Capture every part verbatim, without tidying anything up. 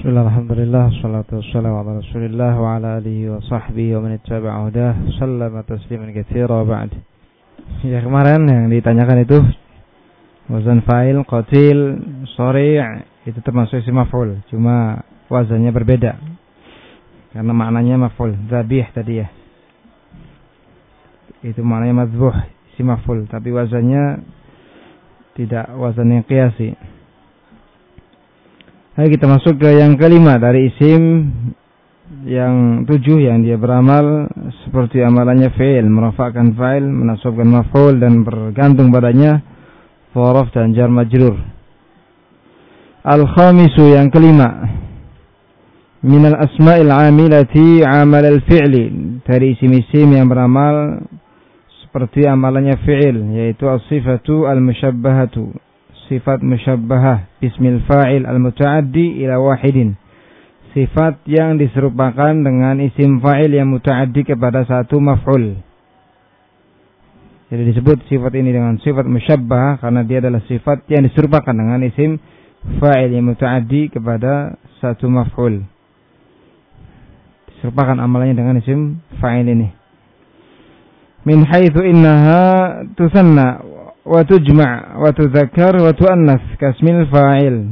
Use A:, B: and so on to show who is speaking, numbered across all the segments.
A: Bismillah, alhamdulillah, salatu wassalamu ala rasulillah wa ala alihi wa sahbihi wa man ittaba'a hudah sallama tasliman katsira wa ba'd. Ya, kemarin yang ditanyakan itu wazan fa'il, qatil, sari' itu termasuk isim maf'ul, cuma wazannya berbeda karena maknanya maf'ul, dzabih tadi ya. Itu maknanya madzbuh, isim maf'ul, tapi wazannya tidak wazan yang qiyasi. Ayo kita masuk ke yang kelima dari isim yang tujuh yang dia beramal seperti amalannya fi'il, merafa'kan fa'il, menasabkan maf'ul dan bergantung padanya dzaraf dan jar majrur. Al-khamisu yang kelima, minal asma'il 'amilati 'amal al-fi'li, dari isim-isim yang beramal seperti amalannya fi'il, yaitu as-sifatu al-musyabbahatu, sifat musyabbahah bismil fa'il al-muta'addi ila wahidin, sifat yang diserupakan dengan isim fa'il yang muta'addi kepada satu maf'ul. Jadi disebut sifat ini dengan sifat musyabbahah karena dia adalah sifat yang diserupakan dengan isim fa'il yang muta'addi kepada satu maf'ul. Diserupakan amalannya dengan isim fa'il ini. Min haitsu innaha tusanna wa tujma' wa tudzakkar wa tuannas kasmil fa'il.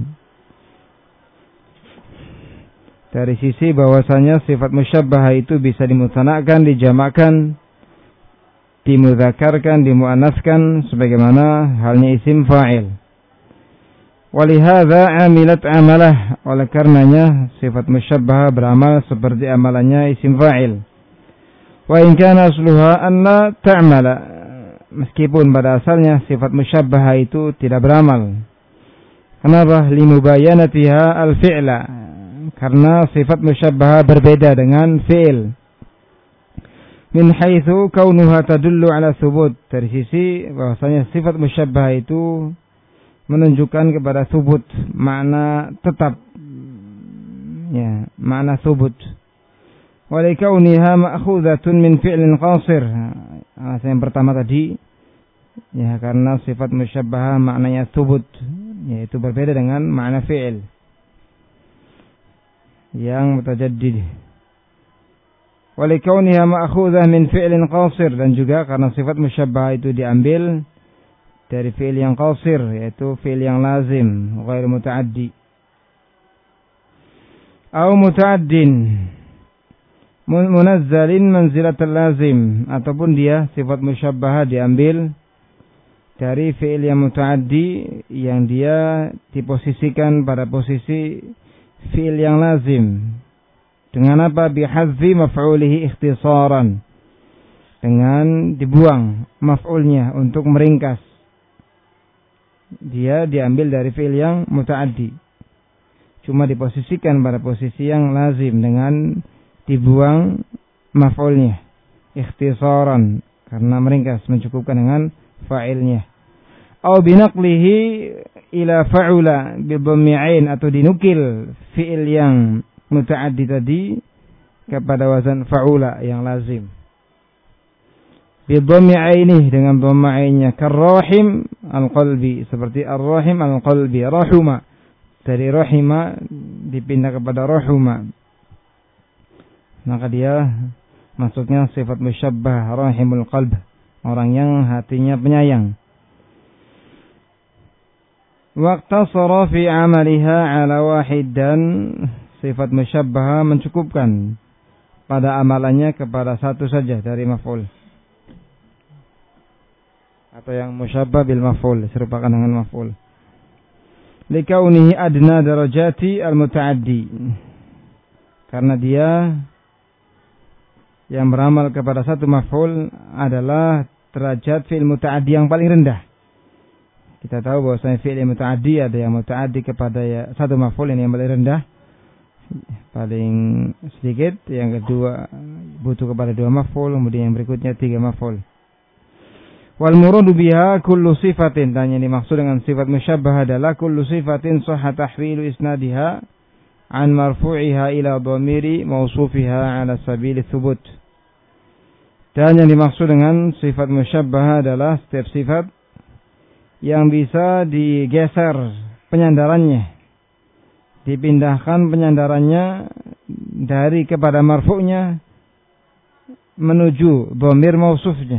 A: Dari sisi bahwasanya sifat musyabbahah itu bisa dimutsanakkan, dijamakkan, dimudzakarkan, dimuannaskan sebagaimana halnya isim fa'il. Walihadza 'amilat 'amalah, oleh karenanya sifat musyabbahah beramal seperti amalannya isim fa'il. Wa in kana asluha anna ta'mala, meskipun pada asalnya sifat musyabbahah itu tidak beramal. Kenapa? Limubayanatiha al-fi'la, karena sifat musyabbahah berbeda dengan fi'il. Min haitsu kaunuha tadullu ala thubut, dari sisi bahwasanya sifat musyabbahah itu menunjukkan kepada thubut, makna tetap, ya, makna thubut. Wa likauniha ma'khuzatun min fi'lin qasir, alasan yang pertama tadi, ya, karena sifat musyabbahah maknanya thubut, yaitu berbeda dengan makna fi'il yang mutajaddid. Wa likauniha ma'khuzah min fi'lin qasir, dan juga karena sifat musyabbahah itu diambil dari fi'il yang qasir, yaitu fi'il yang lazim, ghair muta'addi. Au muta'addin munazzalin manzilatal lazim, ataupun dia sifat musyabbahah diambil dari fi'il yang muta'addi yang dia diposisikan pada posisi fi'il yang lazim. Dengan apa? Bihadzi maf'ulihi ikhtisaran, dengan dibuang maf'ulnya untuk meringkas. Dia diambil dari fi'il yang muta'addi, cuma diposisikan pada posisi yang lazim dengan dibuang maf'ulnya ikhtisaran, karena meringkas, mencukupkan dengan fa'ilnya. Au binaqlihi ila fa'ula bi dhammi 'ain, atau dinukil fi'il yang muta'addi tadi kepada wazan fa'ula yang lazim. Bi dhammi 'ainihi, dengan dhamma 'ainnya, karrahim al-qalbi, seperti ar-rahim al-qalbi, rahuma, dari rahima dipindah kepada rahuma, maka dia masuknya sifat musyabbah rahimul qalb, orang yang hatinya penyayang. Waqtasara fi 'amaliha 'ala wahid, dan sifat musyabbah mencukupkan pada amalannya kepada satu saja dari maf'ul, atau yang musyabbah bil maf'ul, serupakan dengan maf'ul. Likaunihi adna darajati al-muta'addi, karena dia yang beramal kepada satu maf'ul adalah derajat fi'il muta'addi yang paling rendah. Kita tahu bahwasanya fi'il muta'addi ada yang muta'addi kepada ya, satu maf'ul, ini yang paling rendah, paling sedikit. Yang kedua butuh kepada dua maf'ul, kemudian yang berikutnya tiga maf'ul. Wal muradu biha kullu sifatin, dan yang dimaksud dengan sifat musyabbah adalah kullu sifatin sahha tahwilu isnadiha an marfu'iha ila dhamiri mausufiha ala sabili thubut. Dan yang dimaksud dengan sifat musyabbah adalah setiap sifat yang bisa digeser penyandarannya dipindahkan penyandarannya dari kepada marfu'nya menuju dhamir mausufnya,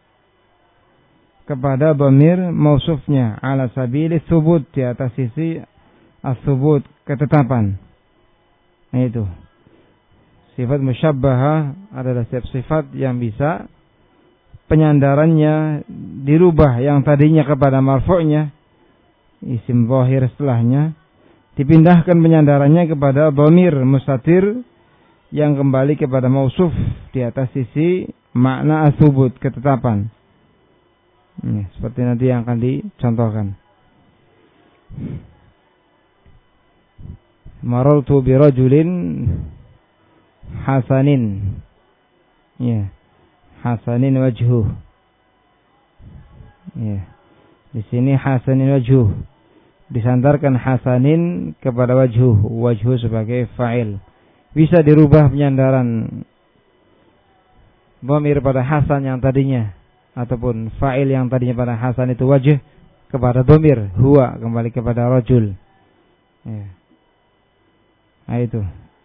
A: kepada dhamir mausufnya ala sabili tsubut, di atas sisi as-tsubut, ketetapan. Nah itu. Sifat musyabbahah adalah sifat yang bisa penyandarannya dirubah, yang tadinya kepada marfu'nya, isim zahir setelahnya, dipindahkan penyandarannya kepada dhamir mustatir yang kembali kepada mausuf di atas sisi makna as-tsubut, ketetapan. Ini seperti nanti yang akan dicontohkan. Marartu bi rajulin hasanin. Ya. Hasanin wajhuh. Ya. Di sini hasanin wajhuh. Disandarkan hasanin kepada wajhuh, wajhuh sebagai fa'il. Bisa dirubah penyandaran dhamir pada hasan yang tadinya, ataupun fa'il yang tadinya pada hasan itu wajh, kepada dhamir huwa, kembali kepada rajul. Ya. Nah itu.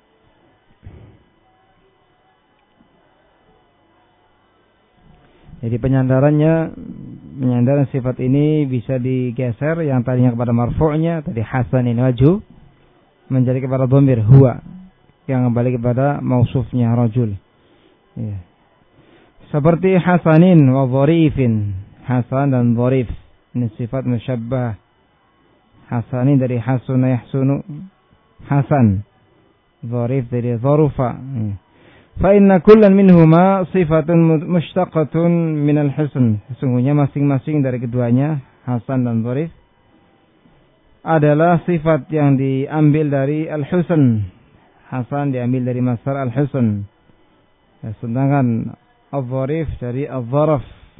A: Jadi penyandarannya, penyandaran sifat ini bisa digeser, yang tadinya kepada marfu'nya tadi hasanin wajhu menjadi kepada dhamir huwa, yang kembali kepada mausufnya rajul. Ya. Seperti hasanin wa dharifin, hasan dan dharif, ini sifat musyabbah. Hasanin dari hasuna yahsunu, hasan. Dharif dari dharufa. Ya. Fa inna kullan minhuma sifatun mushtaqatun minal husn. Sesungguhnya masing-masing dari keduanya, hasan dan dharif, adalah sifat yang diambil dari al-husn. Hasan diambil dari masdar al-husn. Ya, sedangkan al-dharif dari al-dharaf.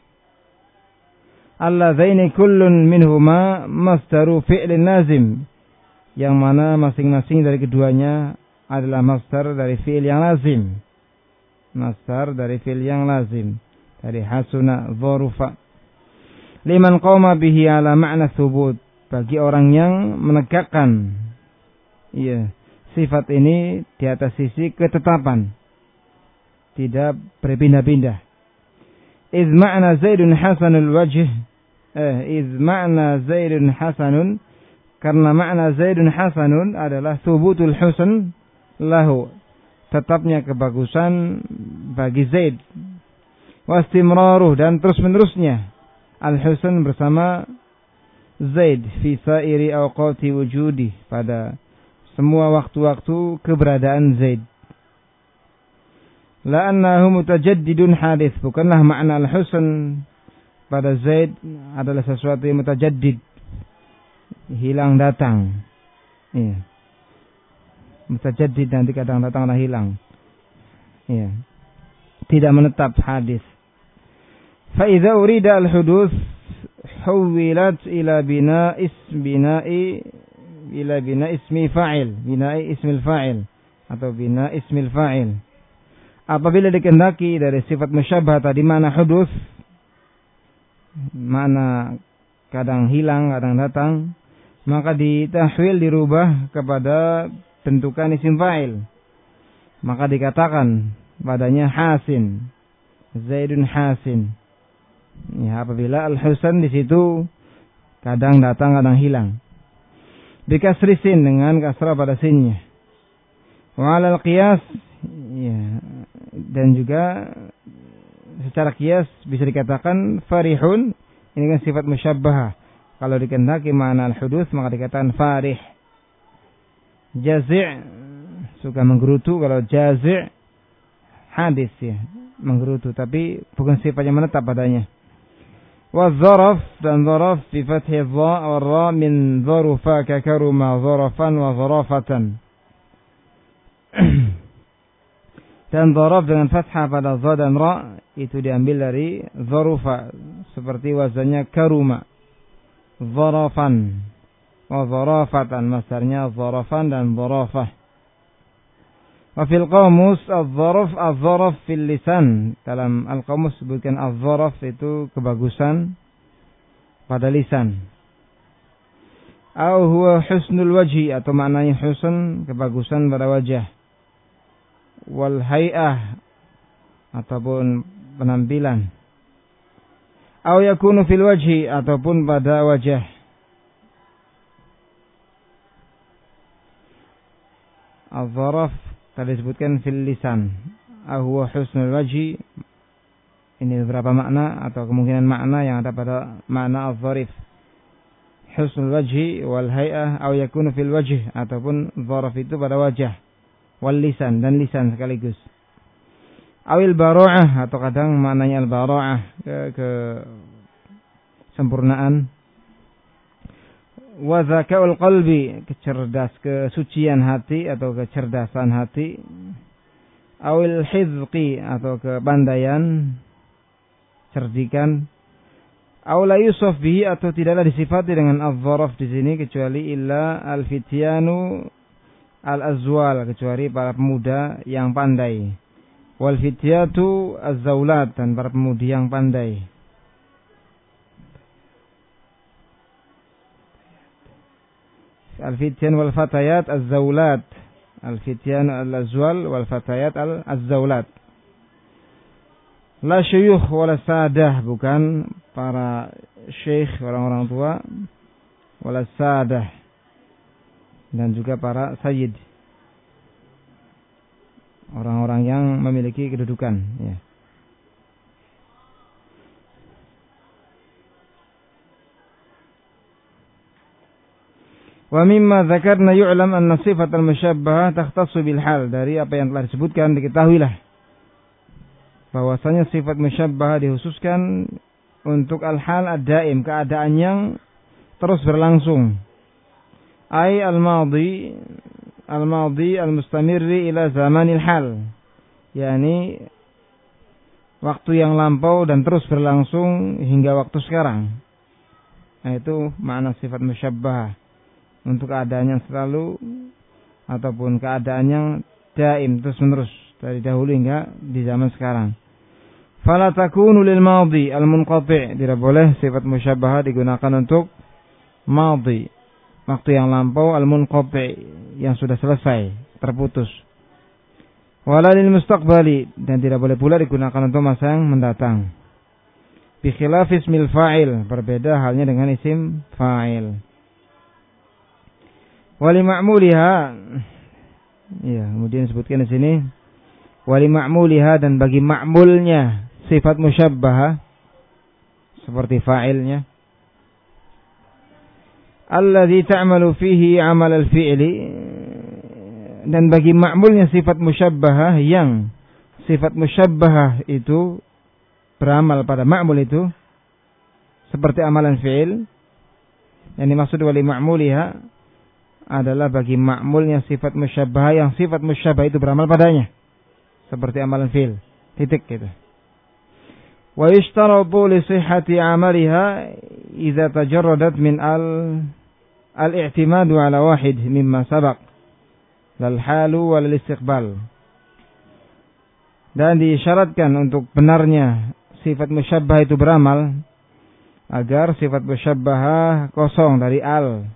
A: Alladzaini kullun minhuma masdaru fi'lin lazim. Yang mana masing-masing dari keduanya adalah masdar dari fi'il yang lazim. Masdar dari fi'il yang lazim, dari hasuna dharufa. Liman qama bihi ala ma'na tsubut, bagi orang yang menegakkan iya sifat ini di atas sisi ketetapan, tidak berpindah-pindah. Iz ma'na Zaidun hasanul wajh, eh iz ma'na Zaidun hasanun, karena makna Zaidun hasanun adalah thubutul husn lahu, tetapnya kebagusan bagi Zaid, wastimraruh, dan terus menerusnya al-husn bersama Zaid fi sairi awqati wujudi, pada semua waktu-waktu keberadaan Zaid. La annahu mutajaddidun hadis, bukanlah makna al-husn pada Zaid adalah sesuatu yang mutajaddid, hilang datang. Iya. Mutajaddid, nanti kadang datang dan hilang. Iya. Tidak menetap hadis. Fa idza urida al-hudus huwilat ila bina ism bina'i ila bina ismi fa'il, bina'i ismil fa'il atau bina ismil fa'il. Apabila dikehendaki dari sifat musyabbah tadi mana hudus, mana kadang hilang, kadang datang, maka ditahwil, dirubah kepada bentukan isim fa'il. Maka dikatakan padanya hasin, Zaidun hasin. Ya, apabila al-husan di situ kadang datang, kadang hilang. Dikasri sin, dengan kasrah pada sinnya. Wa 'alal qiyas, ya, dan juga secara qiyas bisa dikatakan farihun, ini kan sifat musyabbahah. Kalau dikehendaki makna al-hudus maka dikatakan farih. Jazi' suka menggerutu, kalau jazi' hadis ya, menggerutu, tapi bukan sifat yang menetap padanya. Wa dzaraf, dan dzaraf bi fathi dha wa ra min dharufa ka karuma dzarafan wa dzarafatan. Dan dzaraf dengan fathah pada dha dan ra itu diambil dari dharufa, seperti wazannya karuma. Dzarafan wa dzarafatan, masdarnya dzarafan dan dzarafah. Wa fil qamus adz-dzaraf adz-dzaraf fil lisan, dalam al-qamus sebutkan adz-dzaraf itu kebagusan pada lisan. Au huwa husnul wajhi, atau maknanya husn, kebagusan pada wajah. Wal hay'ah, ataupun penampilan. Au yakunu fil wajhi, ataupun pada wajah. Al-dharaf tadi disebutkan fil lisan. Au huwa husnul wajhi. Ini beberapa makna atau kemungkinan makna yang ada pada makna al-dharif. Husnul wajhi wal hay'ah au yakunu fil wajh, ataupun dharaf itu pada wajah, wal lisan, dan lisan sekaligus. Awil bara'ah, atau kadang maknanya al bara'ah ke, ke sempurnaan. Wa zaka'ul qalbi, kecerdas, kesucian hati atau kecerdasan hati. Awil hizqi, atau kepandaian, cerdikan. Aw la yusaf bihi, atau tidaklah disifati dengan al-dharaf di sini kecuali illa al-fityanu al-azwal, kecuali para pemuda yang pandai. Wal fityatu az-zawlat, dan para pemudi yang pandai. Al-fityan wal fatayat az-zawlat. Al-fityan al-azwal wal fatayat al-zawlat. La syuyukh wala sadah, bukan para syekh, orang-orang tua, wala sadah, dan juga para sayyid, orang-orang yang memiliki kedudukan, ya. Wa mimma dzakarna yu'lam anna sifat al-musyabbahah takhtassu bil hal. Dari apa yang telah disebutkan diketahuilah bahwasanya sifat musyabbahah dikhususkan untuk al-hal ad-daim, keadaan yang terus berlangsung. Ai al-madhi al-madhi al-mustamirri ila zamanil hal. Yani waktu yang lampau dan terus berlangsung hingga waktu sekarang. Nah, itu makna sifat musyabbahah, untuk keadaan yang selalu ataupun keadaan yang daim, terus-menerus dari dahulu hingga di zaman sekarang. Fala takunu lil madhi al-munqati', tidak boleh sifat musyabbahah digunakan untuk madhi, waktu yang lampau, al-munqati', yang sudah selesai, terputus. Wala lil mustaqbali, dan tidak boleh pula digunakan untuk masa yang mendatang. Bi khilaf ismil fa'il, berbeda halnya dengan isim fa'il. Wali ma'muliha, ya, kemudian disebutkan di sini wali ma'muliha, dan bagi ma'mulnya sifat musyabbahah seperti fa'ilnya, alladzi ta'malu fihi 'amal al-fi'li, dan bagi ma'mulnya sifat musyabbahah yang sifat musyabbahah itu beramal pada ma'mul itu seperti amalan fi'il. Yang dimaksud wali ma'muliha adalah bagi ma'mulnya sifat musyabbahah yang sifat musyabbah itu beramal padanya seperti amalan fi'il, titik gitu. Wa yushtaratu li sihhati 'amaliha idza tajarradat min al al-i'timadu 'ala wahid mimma sabaq lal halu wal istiqbal. Dan disyaratkan untuk benarnya sifat musyabbah itu beramal agar sifat musyabbah kosong dari al.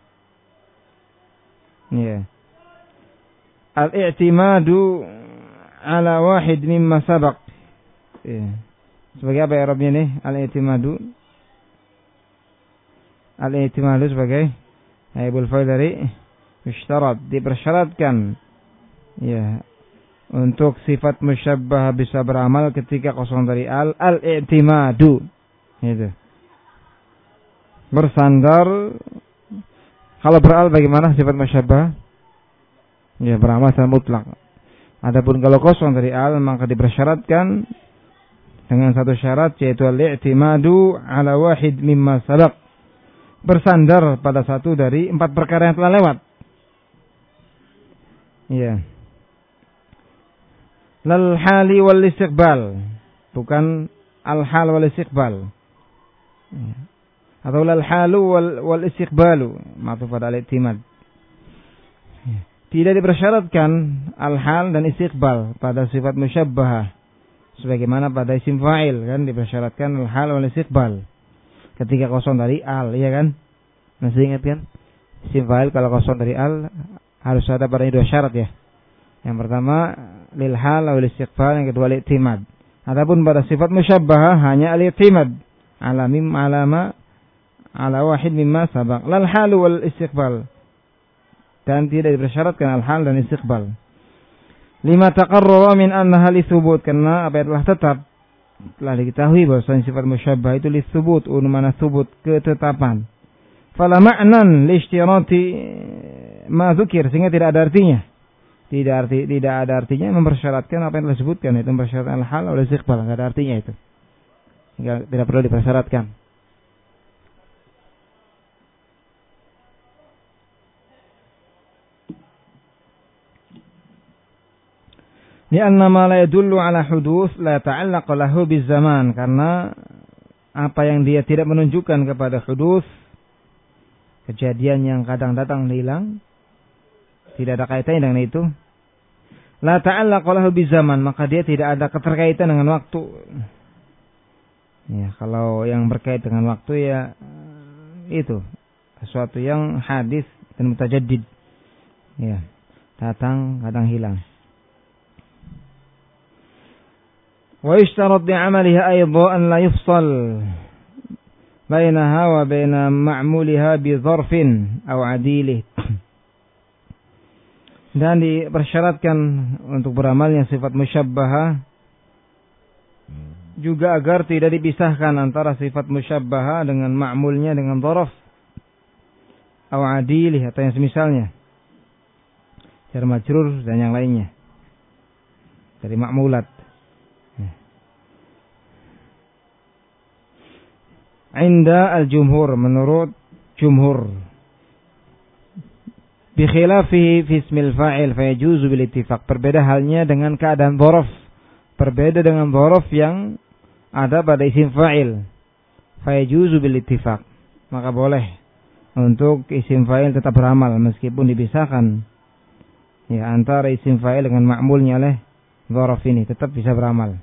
A: Ya. Al-i'timadu 'ala wahid mimma sabaq. Ya. Sebagai apa i'rabnya nih? Al-i'timadu. Al-i'timadu sebagai naibul fa'il dari yushtarat, dipersyaratkan, ya, untuk sifat musyabbah bisa beramal ketika kosong dari al, al-i'timadu, gitu. Bersandar. Kalau beral bagaimana sifat musyabbah? Ya, beramal secara mutlak. Adapun kalau kosong dari al, maka dipersyaratkan dengan satu syarat, yaitu al-i'timadu 'ala wahid mimma sabaq, bersandar pada satu dari empat perkara yang telah lewat. Ya. Lal hali wal istiqbal, bukan al hal wal istiqbal. Ya. Atau lal halu wal, wal istiqbalu, ma'tuf pada al-i'timad. Ya. Tidak dipersyaratkan al hal dan istiqbal pada sifat musyabbahah, sebagaimana pada isim fa'il kan dipersyaratkan al hal wal istiqbal ketika kosong dari al, iya kan? Masih ingat kan? Isim fa'il kalau kosong dari al harus ada padanya dua syarat ya. Yang pertama lil hal atau istiqbal, yang kedua al-i'timad. Adapun pada sifat musyabbahah hanya al-i'timad ala mim alama ala wahid mimma sabaq, lal hal wal istiqbal, dan tidak dipersyaratkan al-hal dan istiqbal. Lima taqarrara min annaha li thubut, karena apa yang telah tetap telah diketahui bahwasanya sifat musyabbah itu li thubut, unmana thubut, ketetapan. Fala ma'nan li ishtirati ma dzukir, sehingga tidak ada artinya. Tidak arti tidak ada artinya mempersyaratkan apa yang telah disebutkan, itu mempersyaratkan al-hal atau istiqbal, enggak ada artinya itu. Sehingga tidak perlu dipersyaratkan. Lianna ma la yadullu ala huduts la ta'allaq lahu bizaman, karena apa yang dia tidak menunjukkan kepada huduts, kejadian yang kadang datang dan hilang, tidak ada kaitannya dengan itu. La ta'allaq lahu bizaman, maka dia tidak ada keterkaitan dengan waktu. Ya, kalau yang berkait dengan waktu ya itu sesuatu yang hadis dan mutajaddid. Ya, datang kadang hilang. Wa yushtarat bi 'amaliha aidan an la yufsal bainaha wa baina ma'muliha bi dzarfin aw 'adilih. Dan dipersyaratkan untuk beramalnya sifat musyabbahah juga agar tidak dipisahkan antara sifat musyabbahah dengan ma'mulnya dengan dzarf aw 'adilih atau yang semisalnya, jar majrur dan yang lainnya dari ma'mulat. Inda al-jumhur, menurut jumhur, bi khilafihi fi ismil fa'il fa yajuzu bil ittifaq, berbeda halnya dengan keadaan dzaraf, berbeda dengan dzaraf yang ada pada isim fa'il, fa yajuzu bil ittifaq, maka boleh untuk isim fa'il tetap beramal meskipun dipisahkan ya antara isim fa'il dengan ma'mulnya oleh dzaraf ini, tetap bisa beramal.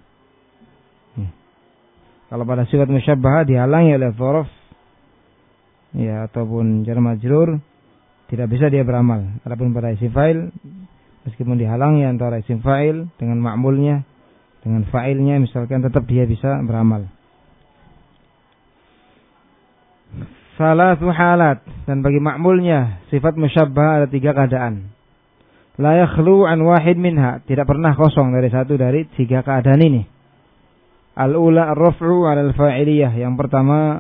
A: Kalau pada sifat musyabbahah dihalangi oleh dzaraf ya ataupun jar majrur, tidak bisa dia beramal. Adapun pada isim fa'il, meskipun dihalangi antara isim fa'il dengan ma'mulnya, dengan fa'ilnya misalkan, tetap dia bisa beramal. Salatu halat, dan bagi ma'mulnya sifat musyabbahah ada tiga keadaan. La yakhlu an wahid minha, tidak pernah kosong dari satu dari tiga keadaan ini. Al-ula ar-raf'u 'ala al-fa'iliyah, yang pertama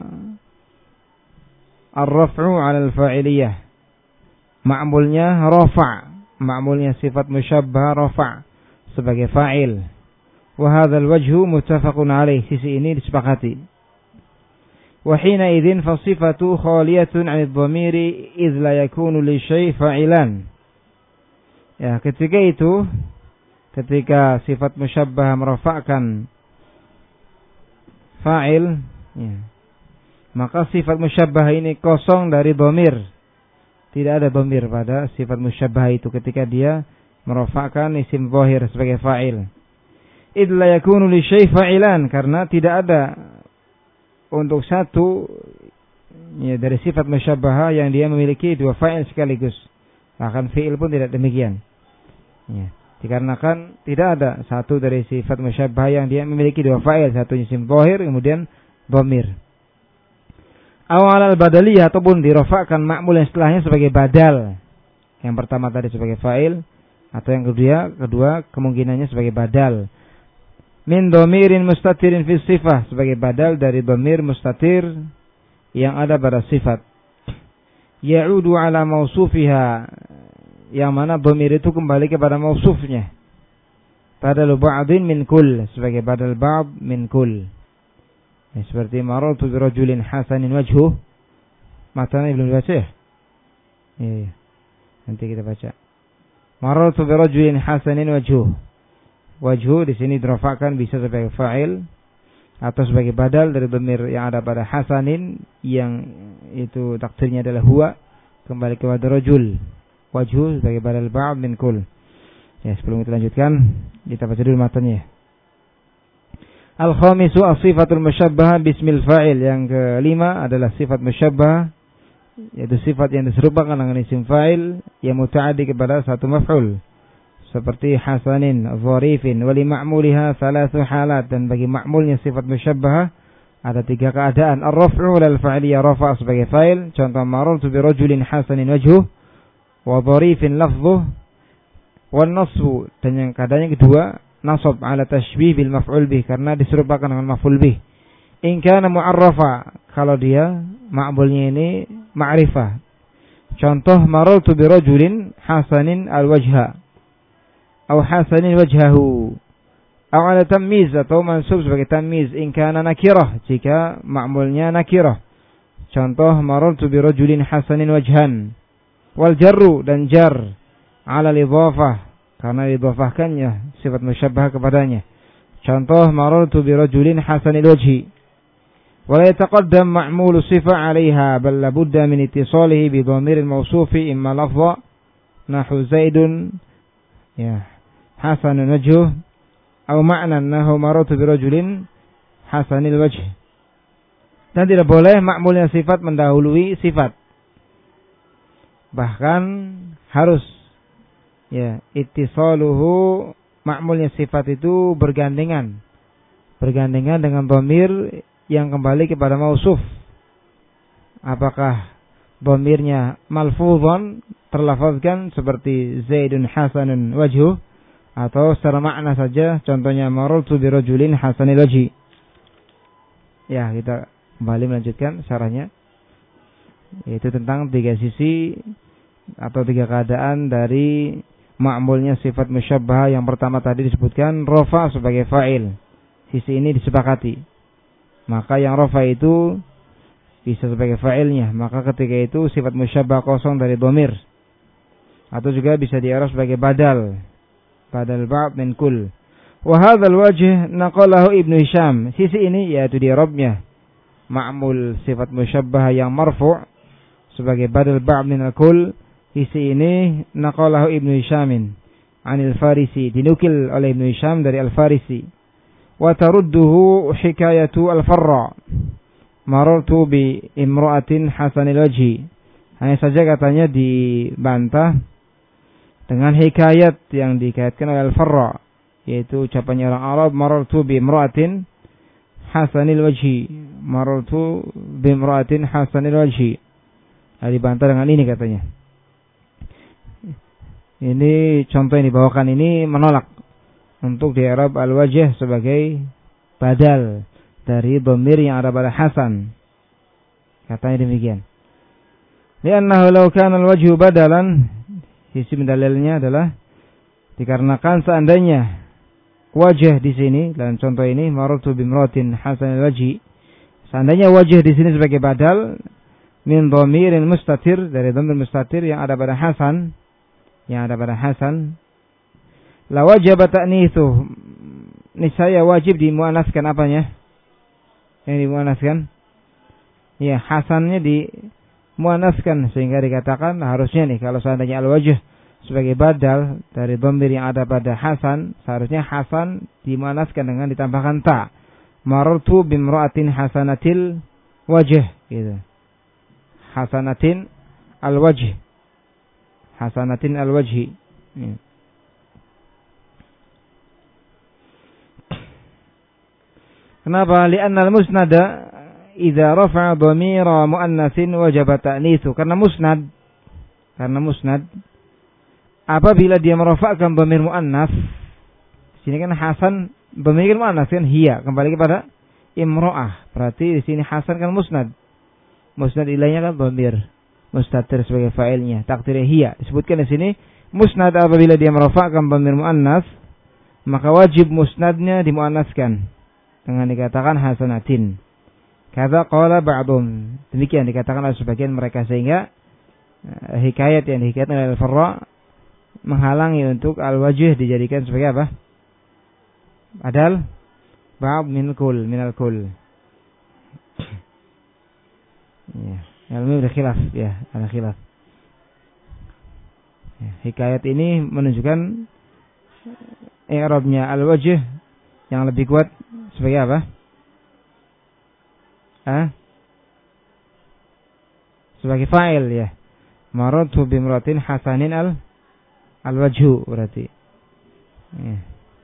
A: ar-raf'u 'ala al-fa'iliyah, ma'mulnya rafa', ma'mulnya sifat musyabbah rafa' sebagai fa'il. Wa hadzal wajhu muttafaqun 'alaih, sisi ini disepakati. Wa hina idzin fa sifatu khaliyatun 'anil dhamiri idz la yakunu li syai' fa'ilan. Ya, ketika itu, ketika sifat musyabbah merafa'kan fa'il, ya, maka sifat musyabbah ini kosong dari dhamir. Tidak ada dhamir pada sifat musyabbah itu ketika dia merafa'kan isim zahir sebagai fa'il. Idz la yakunu li syai' fa'ilan, karena tidak ada untuk satu ya, dari sifat musyabbah yang dia memiliki dua fa'il sekaligus. Bahkan fi'il pun tidak demikian. Ya. Dikarenakan tidak ada satu dari sifat musyabbah yang dia memiliki dua fa'il, satu isim zahir kemudian dhamir. Awal al-badaliyah, ataupun dirafa'kan ma'mul yang setelahnya sebagai badal. Yang pertama tadi sebagai fa'il, atau yang kedua kedua kemungkinannya sebagai badal. Min dhamirin mustatirin fi sifah, sebagai badal dari dhamir mustatir yang ada pada sifat. Ya'udu ala mausufiha, yang mana dhamir itu kembali kepada mausufnya. Badal ba'din min kull, sebagai badal ba'd min kull. Ya, seperti marartu bi rajulin hasanin wajhuh. Matanya belum dibaca ya? Iya, iya. Nanti kita baca. Marartu bi rajulin hasanin wajhuh. Wajhu di sini dirafa'kan bisa sebagai fa'il atau sebagai badal dari dhamir yang ada pada hasanin, yang itu takdirnya adalah huwa, kembali kepada rajul. Wajhu sebagai badal ba'd min kull. Ya, sebelum kita lanjutkan, kita baca dulu matanya. Al-khamisu as-sifatul musyabbah bismil fa'il. Yang kelima adalah sifat musyabbah yaitu sifat yang diserupakan dengan isim fa'il yang muta'addi kepada satu maf'ul, seperti hasanin, dharifin, wa li ma'muliha thalathu halat, dan bagi ma'mulnya sifat musyabbahah ada tiga keadaan. Ar-raf'u lal fa'iliyah, rafa' sebagai fa'il, contoh marartu bi rajulin hasanin wajhuh wa dharifin lafdhuh, wan nasbu, dan yang keadaannya kedua nasab ala tashbih bil maf'ul bih, karena diserupakan dengan maf'ul bih. In kana mu'arrafa, kalau dia ma'mulnya ini ma'rifah, contoh marartu bi rajulin hasanin al-wajha atau hasanin wajhahu, atau ala tamyiz, atau mansub sebagai tamyiz in kana nakirah, jika ma'mulnya nakirah, contoh marartu bi rajulin hasanin wajhan. Wal jarru, dan jar ala lidhafah, karena didhafahkannya sifat musyabbah kepadanya, contoh marartu bi rajulin hasanil wajhi. Wa la yataqaddam ma'mulu sifah 'alayha, bal la budda min ittisalihi bi dhamiril mawsufi imma lafdha nahu zaidun ya hasanun wajhuh, atau ma'na nahu marartu bi rajulin hasanil wajh. Dan tidak boleh ma'mulnya sifat mendahului sifat, bahkan harus ya ittisaluhu, ma'mulnya sifat itu bergandengan bergandengan dengan dhamir yang kembali kepada mausuf. Apakah dhamirnya malfuzan, terlafazkan seperti Zaidun hasanun wajhuh, atau secara makna saja, contohnya marartu bi rajulin hasanil wajhi. Ya, kita kembali melanjutkan syarahnya, yaitu tentang tiga sisi atau tiga keadaan dari ma'mulnya sifat musyabbah. Yang pertama tadi disebutkan rafa sebagai fa'il, sisi ini disepakati, maka yang rafa itu bisa sebagai fa'ilnya, maka ketika itu sifat musyabbah kosong dari dhamir, atau juga bisa di'rab sebagai badal, badal ba'd min kull. Wa hadzal wajh naqalahu Ibnu Hisham, sisi ini yaitu di'rabnya ma'mul sifat musyabbah yang marfu' sebagai badal ba'd min al-kull, sisi ini naqalahu Ibnu Hishamin anil Farisi, dinukil oleh Ibnu Hisham dari Al-Farisi. Wa tarudduhu hikayatu al-Farra, marartu bi imra'atin hasanil wajhi, hanya saja katanya dibantah dengan hikayat yang dikaitkan oleh Al-Farra, yaitu ucapannya orang Arab, marartu bi imra'atin hasanil wajhi, marartu bi imra'atin hasanil wajhi, nah, dibantah dengan ini katanya. Ini contoh yang dibawakan ini menolak untuk di-i'rab al-wajh sebagai badal dari dhamir yang ada pada hasan. Katanya demikian. Li'annahu law kana al-wajhu badalan, sisi dalilnya adalah dikarenakan seandainya wajah di sini dalam contoh ini marartu bimratin hasanil wajhi, seandainya wajah di sini sebagai badal min dhamirin mustatir, dari dhamir mustatir yang ada pada hasan, yang ada pada hasan, la wajib ta'nitsu, niscaya wajib dimuannaskan apanya? Yang dimuannaskan? Ya, hasannya dimuannaskan, sehingga dikatakan harusnya nih kalau seandainya al-wajh sebagai badal dari dhamir yang ada pada hasan, seharusnya hasan dimuannaskan dengan ditambahkan ta. Marartu bimra'atin hasanatil wajh, gitu. Hasanatin al-wajh. Hasanatin al-wajhi. Ya. Kenapa? Li'anna al-musnada idza rafa'a dhamira muannatsin wajaba ta'nitsu. Karena musnad, karena musnad apabila dia merafa'kan dhamir muannats, sini kan hasan dhamir muannats kan hiya, kembali kepada imra'ah. Berarti di sini hasan kan musnad. Musnad ilainya kan dhamir mustatir sebagai fa'ilnya, takdirnya hiya. Disebutkan di sini musnad apabila dia merafa'kan dhamir muannats, maka wajib musnadnya dimuannaskan dengan dikatakan hasanatin. Kata qala ba'dhum, demikian dikatakan oleh sebagian mereka, sehingga uh, hikayat yang dihikayatkan oleh Al-Farra menghalangi untuk al-wajh dijadikan sebagai apa? Padahal ba'd min kul, min al-kul. Ya, ilmu berkhilaf, ya, ada khilaf. Ya, hikayat ini menunjukkan i'rabnya al-wajh yang lebih kuat sebagai apa? Hah? sebagai fa'il ya. Marartu bimratin hasanin al al-wajhu berarti. Ya.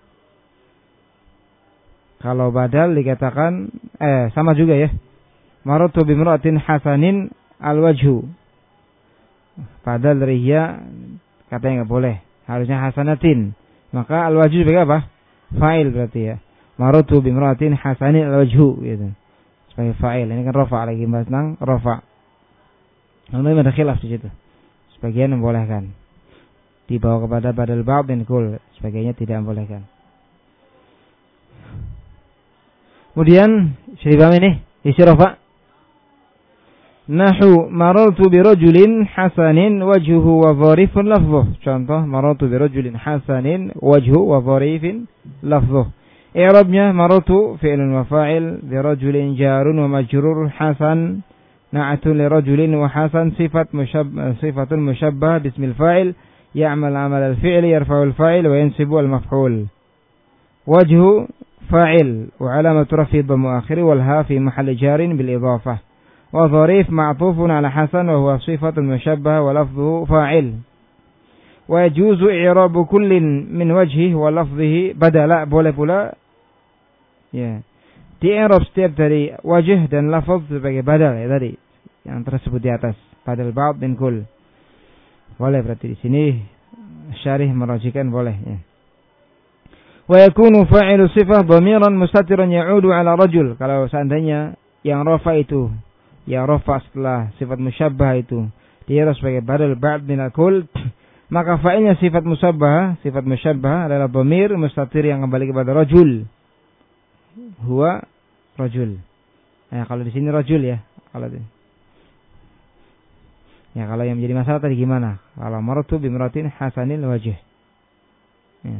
A: Kalau badal dikatakan eh sama juga ya. Marartu bimratin hasanin al-wajhu. Padahal dari hiya katanya enggak boleh. Harusnya hasanatin. Maka al-wajhu sebagai apa? Fa'il berarti ya. Marartu bimratin hasanin al-wajhu gitu. Sebagai fa'il. Ini kan rafa lagi bahas tentang rafa. Namun ada khilaf di situ. Sebagian membolehkan. Dibawa kepada badal ba'd dan kul. Sebagainya tidak membolehkan. Kemudian sudah paham ini isi rafa. Nahu marartu birajulin hasanin wajhuhu wa dharifun lafdhuh. Contoh marartu birajulin hasanin wajhu wa dharifin lafdhuh. I'rabnya marartu fi'lun wa fa'il birajulin jarun wa majrur hasan na'atun lirajulin wa hasan sifat musyabbah sifatun musyabbah bismil fa'il ya'mal 'amal al-fi'li yarfa'u al-fa'il wa yansibu al-maf'ul. Wajhu fa'il wa 'alamatu raf'i dhammu akhiri wal ha fi mahalli jarin bil idhafah. Wa dharif ma'tufun 'ala hasan wa huwa sifatun musyabbah wa lafdhuhu fa'il. Wa yajuzu i'rabu kullin min wajhihi wa lafdhihi badala, boleh pula ya di i'rab setiap dari wajh dan lafaz sebagai badal ya tadi yang tersebut di atas, badal ba'd dan kul. Boleh berarti di sini syarih merajikan boleh ya. Wa yakunu fa'ilu sifah dhamiran mustatiran ya'udu 'ala rajul. Kalau seandainya yang rafa itu yang rafa setelah sifat musyabbah itu dia sebagai badal ba'd min al-kul, maka fa'ilnya sifat musyabbah, sifat musyabbah adalah dhamir mustatir yang kembali kepada rajul. Huwa rajul. Nah, kalau di sini rajul ya. Kalau ini. Ya, kalau yang menjadi masalah tadi gimana? Kalau maratu bimratin hasanil wajh. Ya.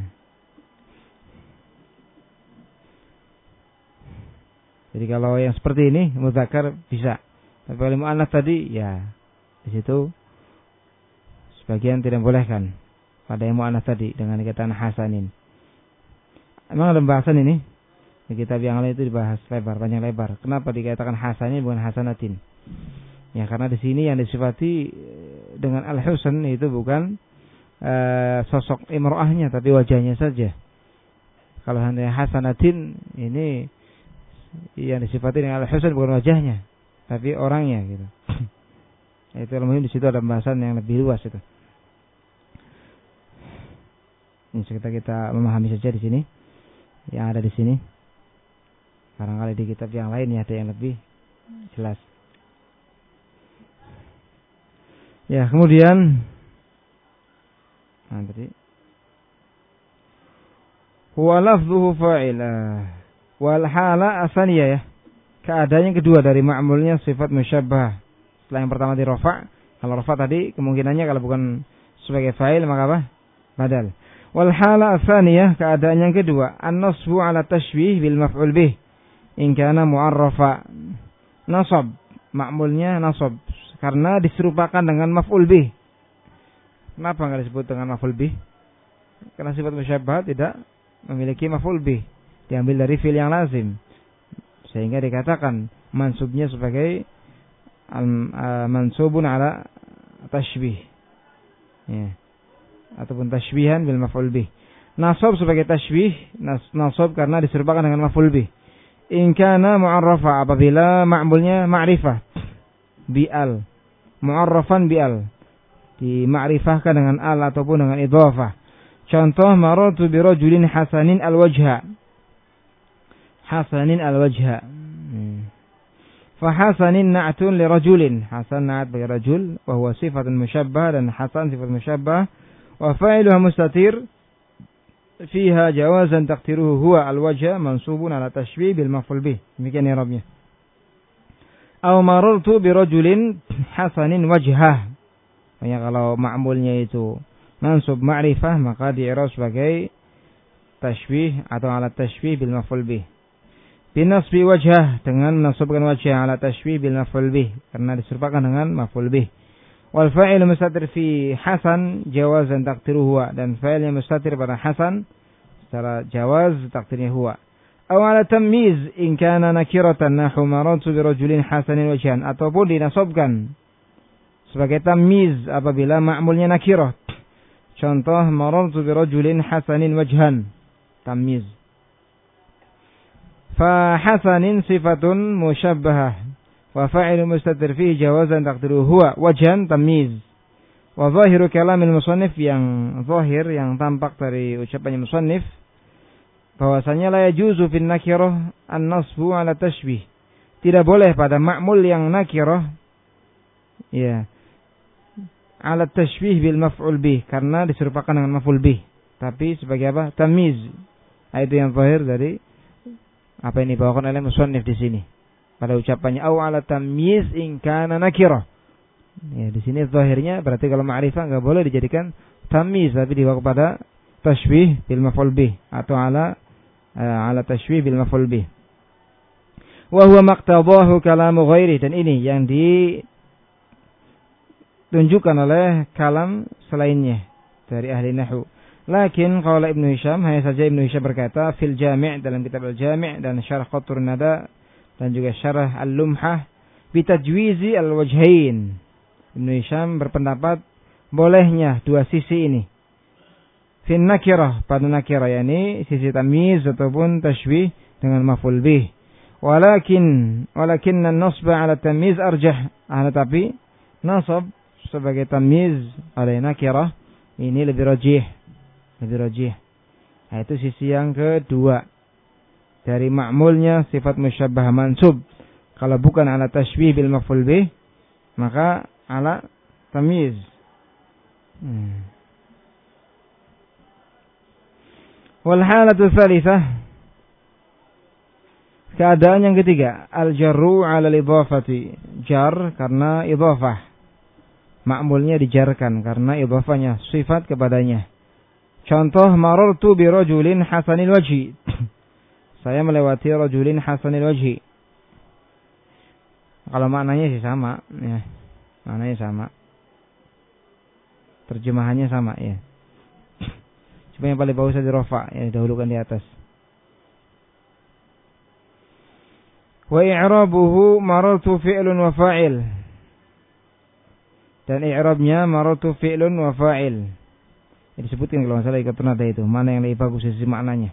A: Jadi kalau yang seperti ini mudzakkar bisa. Tapi kalau muannats tadi ya di situ sebagian tidak bolehkan pada yang muannats tadi dengan dikatakan hasanin. Emang ada pembahasan ini? Di kitab yang lain itu dibahas lebar, panjang lebar. Kenapa dikatakan hasanin bukan hasanatin? Ya karena di sini yang disifati dengan al-husn itu bukan uh, sosok imro'ahnya tapi wajahnya saja. Kalau hanya hasanatin ini yang disifati dengan al-husn bukan wajahnya tapi orangnya gitu. Itu alhamdulillah di situ ada pembahasan yang lebih luas itu. Ini sekitar kita memahami saja di sini. Yang ada di sini. Barangkali di kitab yang lain ya ada yang lebih jelas. Ya, kemudian nah, tadi huwa lafdhuhu fa'ilah wal hala asaniyah ya. Keadaan yang kedua dari ma'mulnya sifat musyabbah. Setelah yang pertama di rafa', kalau rafa' tadi kemungkinannya kalau bukan sebagai fa'il maka apa? Badal. Wal hala asaniyah, keadaan yang kedua, an-nasbu 'ala tashbih bil maf'ul bih. In kana mu'arrafa. Nasab, ma'mulnya nasab karena diserupakan dengan maf'ul bih. Kenapa enggak disebut dengan maf'ul bih? Karena sifat musyabbah tidak memiliki maf'ul bih, diambil dari fi'il yang lazim. Sehingga dikatakan mansubnya sebagai uh, mansubun 'ala tashbih. Ya. Ataupun tashbihan bil maf'ul bih. Nasab sebagai tashbih, nas, nasab karena diserupakan dengan maf'ul bih. In kana mu'arrafa, apabila ma'mulnya ma'rifah bi'al, mu'arrafan bi'al, dima'rifahkan dengan al ataupun dengan idhafah. Contoh marartu bi rajulin hasanin al-wajha. Hasanin al-wajha. Hmm. Fa hasanin na'tun li rajulin. Hasan na'at bagi rajul wa huwa sifatun musyabbah, dan hasan sifat musyabbah wa fa'iluha mustatir fiha jawazan taqdiruhu huwa al-wajha mansubun ala tashbih bil maf'ul bih. Demikian i'rabnya. Aw marartu bi rajulin hasanin wajhah. Makanya kalau ma'mulnya itu mansub ma'rifah maka di'rab sebagai tashbih atau ala tashbih bil maf'ul bih. Binasbi wajhah, dengan menasabkan wajah ala tashbih bil maf'ul bih karena diserupakan dengan maf'ul bih. Wal fa'il mustatir fi hasan jawazan taqdiruhu huwa, dan fa'ilnya mustatir pada hasan secara jawaz takdirnya huwa. Aw ala tamyiz in kana nakiratan nahu marartu bi rajulin hasanin wajhan, ataupun dinasabkan sebagai tamyiz apabila ma'mulnya nakirah. Contoh, marartu bi rajulin hasanin wajhan, tamyiz. Fa hasanin sifatun musyabbahah wa fa'ilu mustatir fihi jawazan taqdiruhu huwa, wajhan tamyiz. Wa zahiru kalamil musannif, yang zahir yang tampak dari ucapannya musannif bahwasanya la yajuzu fin nakirah an-nasbu ala tashbih. Tidak boleh pada ma'mul yang nakirah ya ala tashbih bil maf'ul bih, karena diserupakan dengan maf'ul bih, tapi sebagai apa? Tamyiz. Itu yang zahir dari apa yang dibawakan oleh musannif di sini. Pada ucapannya au ala tamyiz in kana nakirah. Ya, di sini zahirnya berarti kalau ma'rifah enggak boleh dijadikan tamyiz, tapi dibawa kepada tashbih bil maf'ul bih atau ala uh, ala tashbih bil maf'ul bih. Wa huwa maqtadahu kalamu ghairi, dan ini yang ditunjukkan oleh kalam selainnya dari ahli nahwu. Lakin qala Ibnu Hisham, hanya saja Ibnu Hisham berkata fil Jami' dalam kitab Al-Jami' dan Syarah Qatrun Nada dan juga Syarah Al-Lumhah bi tajwizi al-wajhain. Ibnu Hisham berpendapat bolehnya dua sisi ini. Fin nakirah, pada nakirah, yakni sisi tamyiz ataupun tashbih dengan maf'ul bih. Walakin walakinna an-nasba 'ala tamyiz arjah. Ah, tetapi nasab sebagai tamyiz oleh nakirah ini lebih rajih, lebih rajih. Nah, itu sisi yang kedua dari ma'mulnya sifat musyabbah mansub. Kalau bukan ala tashbih bil maf'ul bih, maka ala tamyiz. Hmm. Wal halatu tsalitsah, keadaan yang ketiga, al-jarru 'ala al-idhafati, jar karena idhafah. Ma'mulnya dijarkan karena idhafahnya sifat kepadanya. Contoh, marartu bi rajulin hasanil wajhi. Saya melewati rajulin hasanil wajhi. Kalau maknanya sih sama, ya. Maknanya sama. Terjemahannya sama, ya. Cuma yang paling bagus di rafa, ya, dahulukan di atas. Wa i'rabuhu marartu fi'lun wa fa'il. Dan i'rabnya marartu fi'lun wa fa'il. Ya, disebutkan kalau masalah ikat nada itu, mana yang lebih bagus sisi maknanya.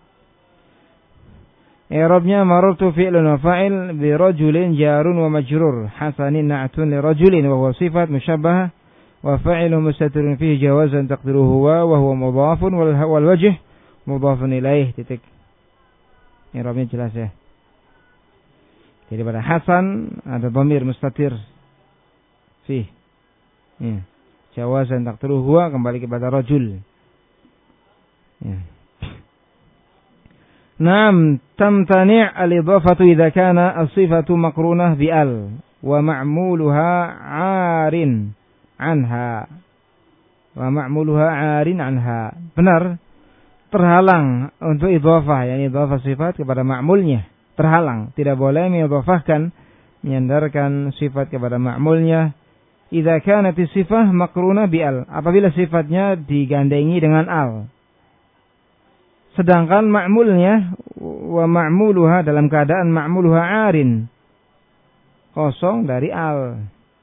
A: I'rabnya marartu fi'lun wa fa'il bi rajulin jarun wa majrur, hasanin na'tun li rajulin wa huwa sifat musyabbahah wa fa'ilu mustatirun fihi jawazan taqdiruhu huwa wa huwa mudhafun wal wal wajh mudhafun ilaih. Titik. I'rabnya jelas ya. Jadi pada hasan ada dhamir mustatir fi. Ya. Jawazan taqdiruhu huwa kembali kepada rajul. Ya. Naam, tamtani' al-idhafatu idza kana as-sifatu maqrunah bi al wa ma'muluha 'arin anha. Wa ma'muluha 'arin anha. Benar, terhalang untuk idhafah, yakni idhafah sifat kepada ma'mulnya. Terhalang, tidak boleh mengidhafahkan, menyandarkan sifat kepada ma'mulnya idza kanat as-sifah maqrunah bi al, apabila sifatnya digandengi dengan al. Sedangkan ma'mulnya wa ma'muluha dalam keadaan ma'muluha 'arin, kosong dari al.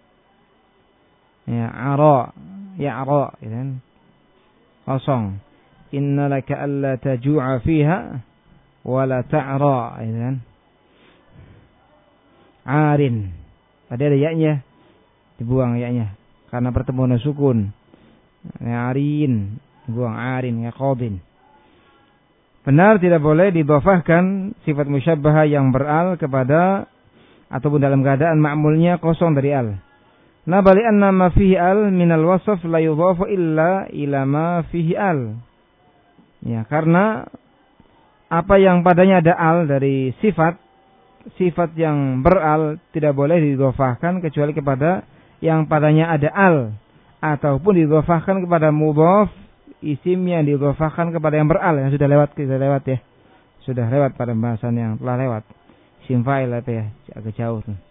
A: Ya, ara, ya'ra, ya kan? Kosong. Inna laka alla taju'a fiha wa la ta'ra, ya kan? 'Arin. Tadi ada ya-nya, dibuang ya-nya karena pertemuan sukun. Ya, 'arin, dibuang 'arin, ya qadin. Benar, tidak boleh didhafahkan sifat musyabbahah yang beral kepada ataupun dalam keadaan ma'mulnya kosong dari al. Nah, bali anna ma fihi al minal wasf la yudhafu illa ila ma fihi al. Ya, karena apa yang padanya ada al dari sifat, sifat yang beral tidak boleh didhafahkan kecuali kepada yang padanya ada al, ataupun didhafahkan kepada mudhaf isim yang didhafahkan kepada yang beral, yang sudah lewat, kita lewat ya. Sudah lewat pada pembahasan yang telah lewat. Isim fa'il apa ya, agak jauh tuh.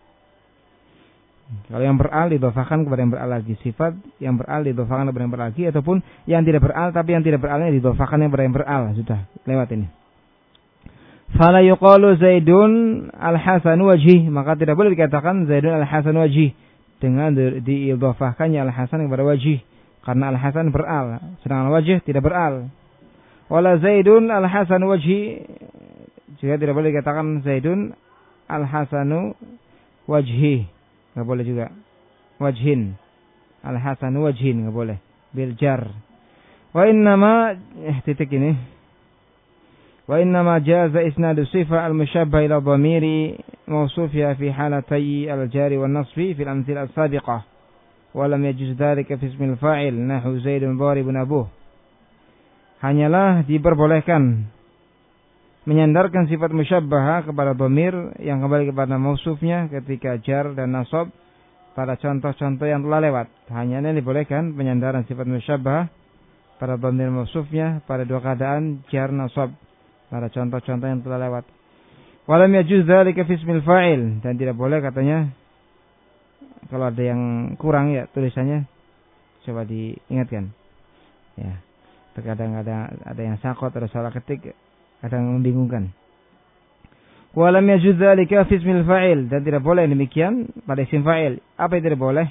A: Kalau yang beral didhafahkan kepada yang beral lagi, sifat yang beral didhafahkan kepada yang beral lagi, ataupun yang tidak beral tapi yang tidak beralnya didhafahkan kepada yang beral, sudah lewat ini. Fala yuqalu Zaidun al-Hasan wajhi, maka tidak boleh dikatakan Zaidun al-Hasan wajhi dengan di- diidhafahkannya Al-Hasan kepada wajih, karena Al-Hasan beral, sedangkan wajih tidak beral. Wala Zaidun Al-Hasan wajhi, juga tidak boleh dikatakan Zaidun Al-Hasanu wajhi, enggak boleh juga. Wajhin, Al-Hasanu wajhin, enggak boleh. Bil jar. Wa innama eh titik ini. Wa innama jaza isnadu sifah al-musyabbah ila dhamiri mawsufha fi halatay al-jari wan nasbi fi al-amthila as-sabiqah. Wa lam yajuz dhalika fi ismil fa'il nahu Zaidun dharibun abuh. Hanyalah diperbolehkan menyandarkan sifat musyabbah kepada dhamir yang kembali kepada mausufnya ketika jar dan nasab pada contoh-contoh yang telah lewat. Hanya ini dibolehkan penyandaran sifat musyabbah pada dhamir mausufnya pada dua keadaan jar nasab pada contoh-contoh yang telah lewat. Walam yajuz dzalika fi ismil fa'il, dan tidak boleh katanya kalau ada yang kurang ya tulisannya coba diingatkan. Ya. Terkadang ada ada yang sakot atau salah ketik, kadang membingungkan. Walam yajuz dzalika fi ismil fa'il, dan tidak boleh demikian pada isim fa'il. Apa yang tidak boleh?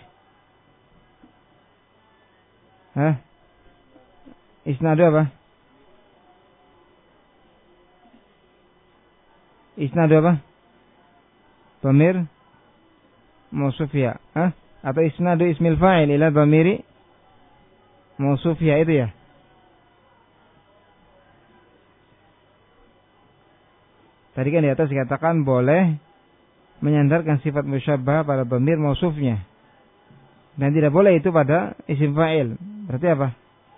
A: Hah? Isnadu apa? Isnadu apa? Dhamir mausufiyah, ah? Atau isnadu ismil fa'il ila dhamiri mausufiyah, itu ya? Tadi kan di atas dikatakan boleh menyandarkan sifat musyabbah pada dhamir mausufnya, dan tidak boleh itu pada isim fa'il. Berarti apa?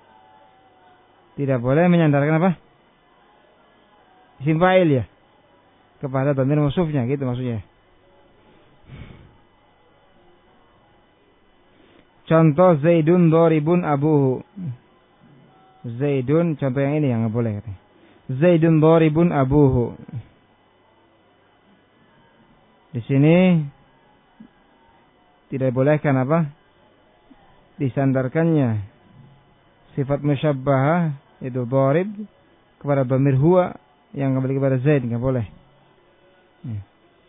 A: Tidak boleh menyandarkan apa? Isim fa'il ya kepada dhamir mausufnya, gitu maksudnya. Contoh Zaidun dharibun abuhu. Zaidun, contoh yang ini yang enggak boleh katanya. Zaidun dharibun abuhu. Di sini tidak bolehkan apa? Disandarkannya sifat musyabbah itu dharib kepada dhamir huwa yang kembali kepada Zaid, enggak boleh. Ya.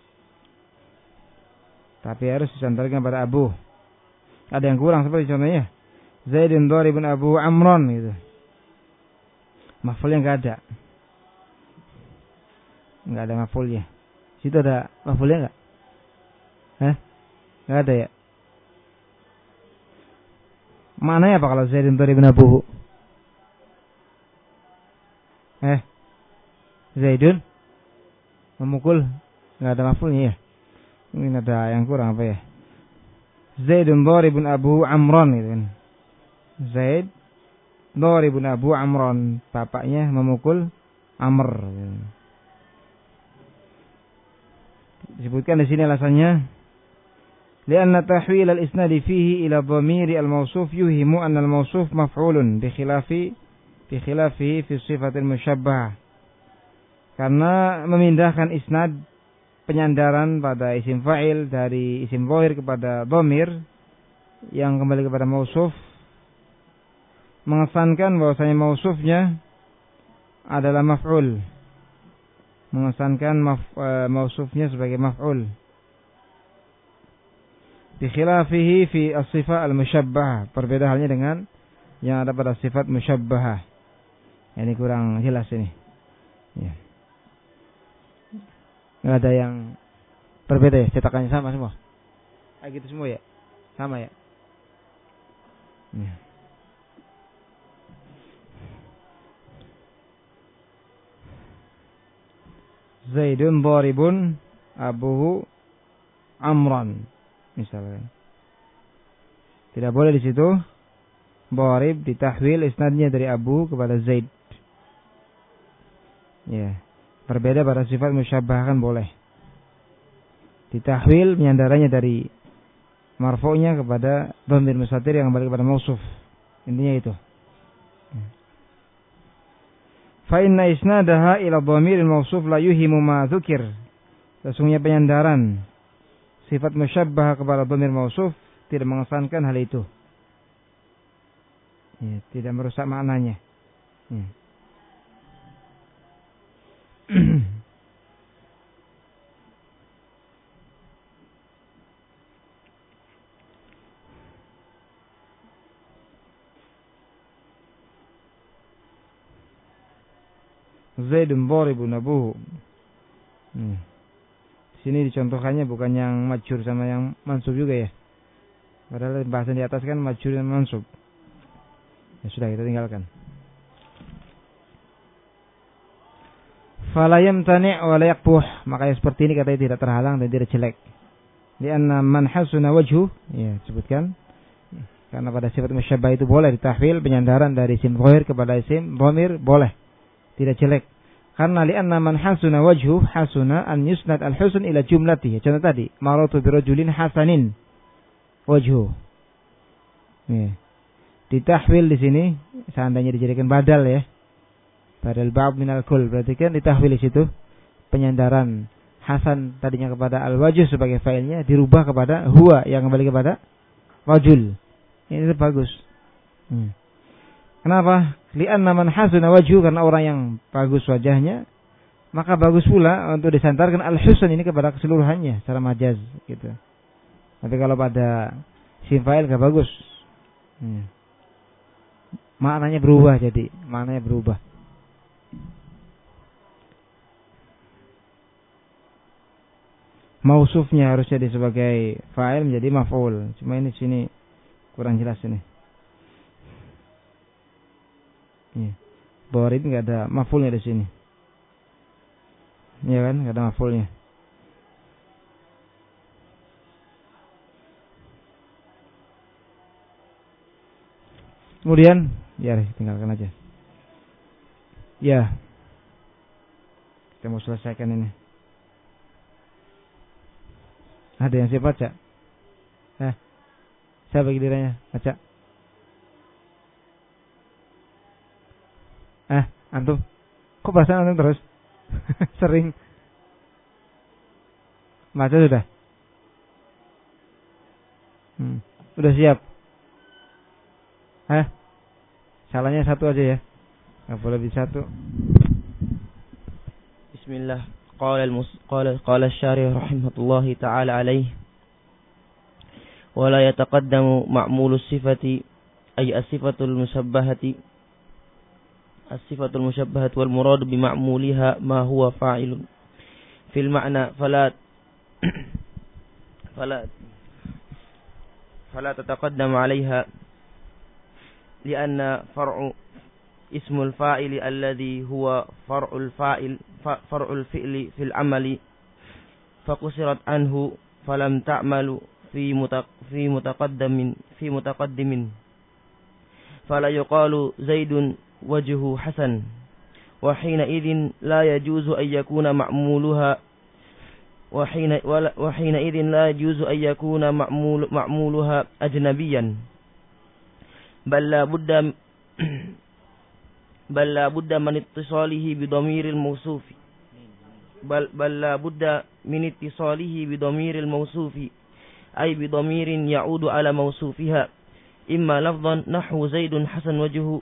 A: Tapi harus disandarkan pada Abu. Ada yang kurang seperti contohnya Zaidun dharibun Abu Amron gitu. Maf'ulnya enggak ada. Enggak ada maf'ulnya. Situ ada maf'ulnya enggak? Hah? Enggak ada ya? Maknanya apa kalau Zaidun dharibun Abuhu? Eh? Zaidun memukul, enggak ada maf'ulnya ya? Mungkin ada yang kurang apa ya? Zaidun dharibun Abu Amron gitu kan. Zaid dharibun Abu Amron, bapaknya memukul Amr. Gitu. Disebutkan di sini alasannya, lianna tahwil al-isnad fihi ila dhamiri al-mawsuf yuhimu anna al-mawsuf maf'ulun bi khilafi bi khilafihi fi sifatil musyabbah. Karena memindahkan isnad, penyandaran pada isim fa'il dari isim zahir kepada dhamir yang kembali kepada mausuf, mengesankan bahwasanya mausufnya adalah maf'ul, mengesankan maf, e, mausufnya sebagai maf'ul bi khilafihi fi as-sifat al-musyabbah. Berbeda halnya dengan yang ada pada sifat musyabbah. Ini kurang jelas ini ya. Nggak ada yang berbeda ya, cetakannya sama semua. Kayak gitu semua ya, sama ya. Ya. Zaidun dharibun abuhu Amran misalnya. Tidak boleh di situ dharib ditahwil isnadnya dari Abu kepada Zaid. Ya. Berbeda pada sifat musyabbah kan boleh. Ditahwil menyandarannya dari marfu'nya kepada dhamir mustatir yang kembali kepada mausuf. Intinya itu. Fa inna isnadaha ila dhamiril mausuf la yuhimu ma dzukir. Sesungguhnya penyandaran sifat musyabbah kepada dhamir mausuf tidak mengesankan hal itu. Ya, tidak merusak maknanya. Ya. Zaidun dharibun abuhu. Hmm. Di sini dicontohkannya bukan yang majhur sama yang mansub juga ya. Padahal bahasan di atas kan majhur dan mansub. Ya sudah, kita tinggalkan. Fala yamtani' wa la yaqbuh. Makanya seperti ini katanya tidak terhalang dan tidak jelek. Lianna man hasuna wajhu, ya sebutkan. Karena pada sifat musyabbah itu boleh ditahwil penyandaran dari isim dhahir kepada isim dhamir boleh. Tidak jelek. Karena li'anna man hasuna wajhu hasuna an yusnad al-husn ila jumlatihi. Contoh tadi, maratu bi rajulin hasanin wajhu. Nih. Ditahwil di sini seandainya dijadikan badal ya. Badal ba'd min al-kull, berarti kan ditahwil di situ penyandaran hasan tadinya kepada al-wajh sebagai fa'ilnya dirubah kepada huwa yang kembali kepada rajul. Ini bagus. Hmm. Kenapa? Li'anna man hasuna wajhu, karena orang yang bagus wajahnya, maka bagus pula untuk disandarkan al-husn ini kepada keseluruhannya secara majaz gitu. Tapi kalau pada isim fa'il enggak bagus. Hmm. Maknanya berubah jadi, maknanya berubah. Mausufnya harus jadi sebagai fa'il menjadi maf'ul. Cuma ini sini kurang jelas ini. Ya. Dharib enggak ada maf'ulnya di sini. Iya kan? Enggak ada maf'ulnya. Kemudian, ya tinggalkan aja. Ya. Kita mau selesaikan ini. Ada yang siap baca? Eh. Siapa gilirannya? Baca. Eh, antum. Kok bahasa antum terus? Sering. Baca sudah? Hmm. Udah siap? Eh? Salahnya satu aja ya. Enggak boleh lebih satu.
B: Bismillah. Qala al-mus qala qala asy-syarih rahimahullah taala alaihi wa la yataqaddamu ma'mulus sifati ay as-sifatul musyabbahati as-sifatul musyabbahati wal murad bi ma'muliha ma huwa fa'ilun fil ma'na fala fala fala tataqaddam 'alayha li'anna far'u ismul fa'ili alladhi huwa far'ul fa'il far'ul fi'li fil amali faqusirat anhu falam ta'malu fi mutaq fi mutaqaddimin fi mutaqaddimin fala yuqalu zaidun wajhu hasan wa hina idhin la yajuzu an yakuna ma'muluha wa hina wa hina idhin la yajuzu an yakuna ma'mul ma'muluha ajnabiyan bal la budda bal la budda min ittisalihi bi dhamiril mawsufi bal bal la budda min ittisalihi bi dhamiril mawsufi ay bi dhamirin ya'udu ala mawsufiha imma lafdhan nahwu zaidun hasan wajhu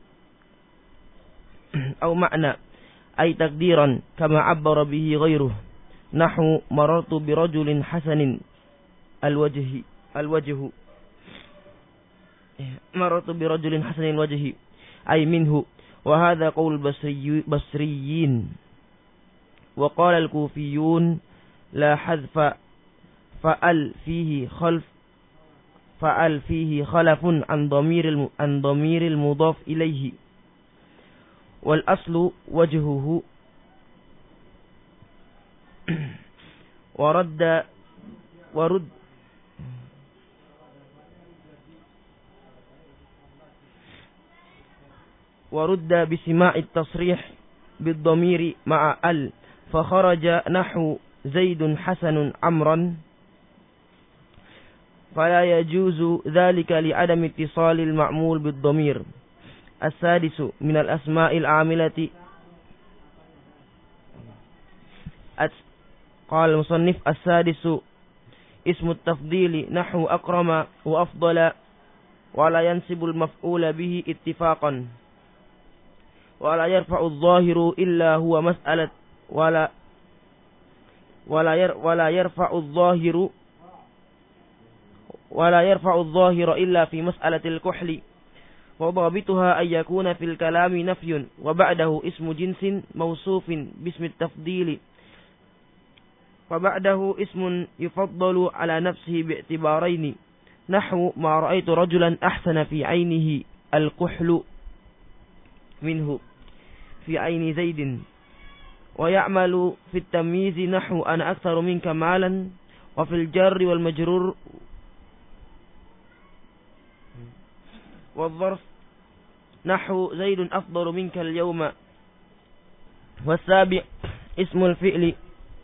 B: aw ma'na ay taqdiran kama 'abbara bihi ghayruhu nahwu marartu bi rajulin hasanin alwajhi alwajhu marartu bi rajulin hasanil wajhi ay minhu wa hadha qaul basriyyin wa qala al-kufiyyun la hadfa fa'al fihi khalf fa'al fihi khalafun an dhamiril an dhamiril mudhaf ilayhi wal aslu wajhuhu wa radda wa rudd ورد بسماع التصريح بالضمير مع ال فخرج نحو زيد حسن عمرا فلا يجوز ذلك لعدم اتصال المعمول بالضمير السادس من الأسماء العاملة قال المصنف السادس اسم التفضيل نحو أكرم وأفضل ولا ينسب المفعول به اتفاقا ولا يرفع الظاهر إلا هو مسألة ولا ولا ير ولا يرفع الظاهر ولا يرفع الظاهر إلا في مسألة الكحل فضابطها أن يكون في الكلام نفي وبعده اسم جنس موصوف باسم التفضيل وبعده اسم يفضل على نفسه باعتبارين نحو ما رأيت رجلا أحسن في عينه الكحل منه في عين زيد. ويعمل في التمييز نحو أنا أكثر منك مالا. وفي الجر والمجرور والظرف نحو زيد أفضل منك اليوم. والسابع اسم الفعل.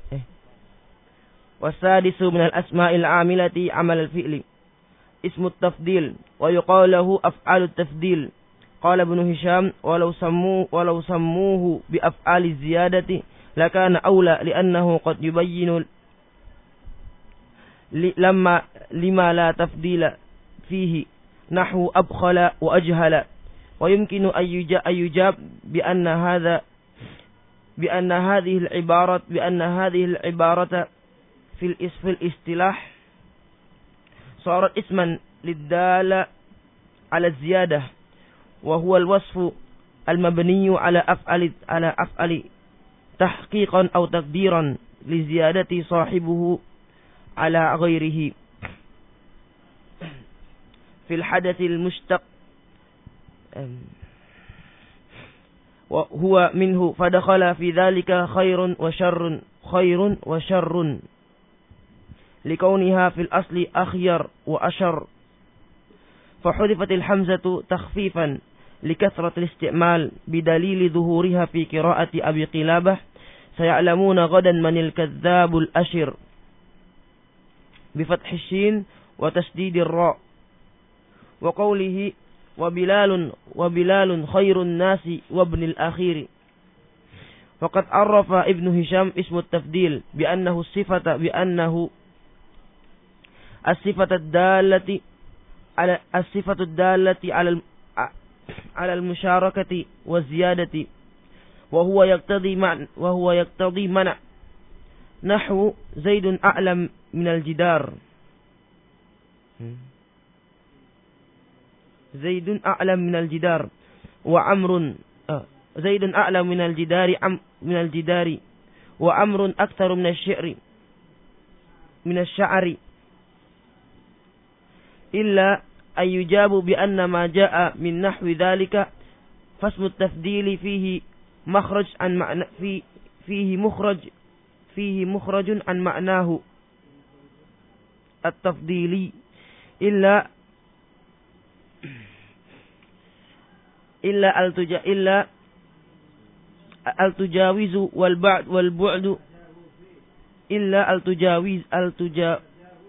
B: والسادس من الأسماء العاملة عمل الفعل اسم التفضيل ويقال له أفعال التفضيل. قال ابن هشام ولو سموه, ولو سموه بأفعال الزيادة لكان أولى لأنه قد يبين لما, لما لا تفضيل فيه نحو أبخل وأجهل. ويمكن أن يجاب بأن هذا بأن هذه العبارة بأن هذه العبارة في في الاصطلاح صارت اسما للدالة على الزيادة وهو الوصف المبني على أفعل على أفعل تحقيقا أو تقديرا لزيادة صاحبه على غيره في الحدث المشتق وهو منه فدخل في ذلك خير وشر خير وشر لكونها في الأصل أخير وأشر فحذفت الحمزة تخفيفا لكثرة الاستعمال بدليل ظهورها في قراءة أبي قلابة سيعلمون غدا من الكذاب الأشر بفتح الشين وتشديد الراء. وقوله وبلال وبلال خير الناس وابن الأخير. وقد عرف ابن هشام اسم التفضيل بأنه الصفة بأنه الصفة الدالة على الصفة الدالة على على المشاركة والزيادة وهو يقتضي معنى وهو يقتضي منع نحو زيد أعلم من الجدار زيد أعلم من الجدار وعمر زيد أعلم من الجدار عم من الجدار وعمر أكثر من الشعر من الشعر إلا أن يجاب بأن ما جاء من نحو ذلك فاسم التفضيل فيه مخرج عن معنى في فيه مخرج فيه مخرج عن معناه التفضيلي إلا إلا التجا إلا التجاوز والبعد والبعد إلا التجاوز التجا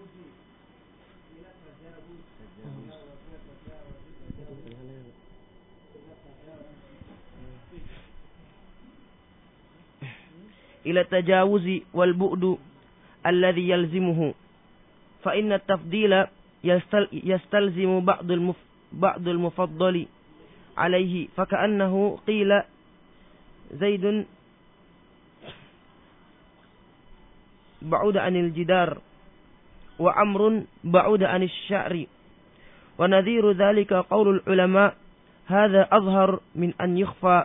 B: إلى التجاوز والبعد الذي يلزمه فإن التفضيل يستلزم بعض المف بعض المفضل عليه فكأنه قيل زيد بعد عن الجدار وعمر بعد عن الشعر. ونذير ذلك قول العلماء هذا أظهر من أن يخفى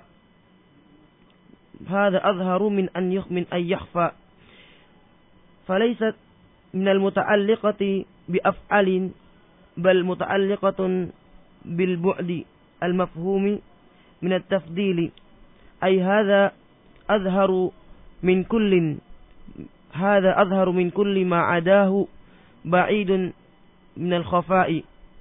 B: هذا أظهر من أن يخ من أن يخفى فليست من المتعلقة بأفعال بل متعلقة بالبعد المفهوم من التفضيل أي هذا أظهر من كل هذا أظهر من كل ما عداه بعيد من الخفاء.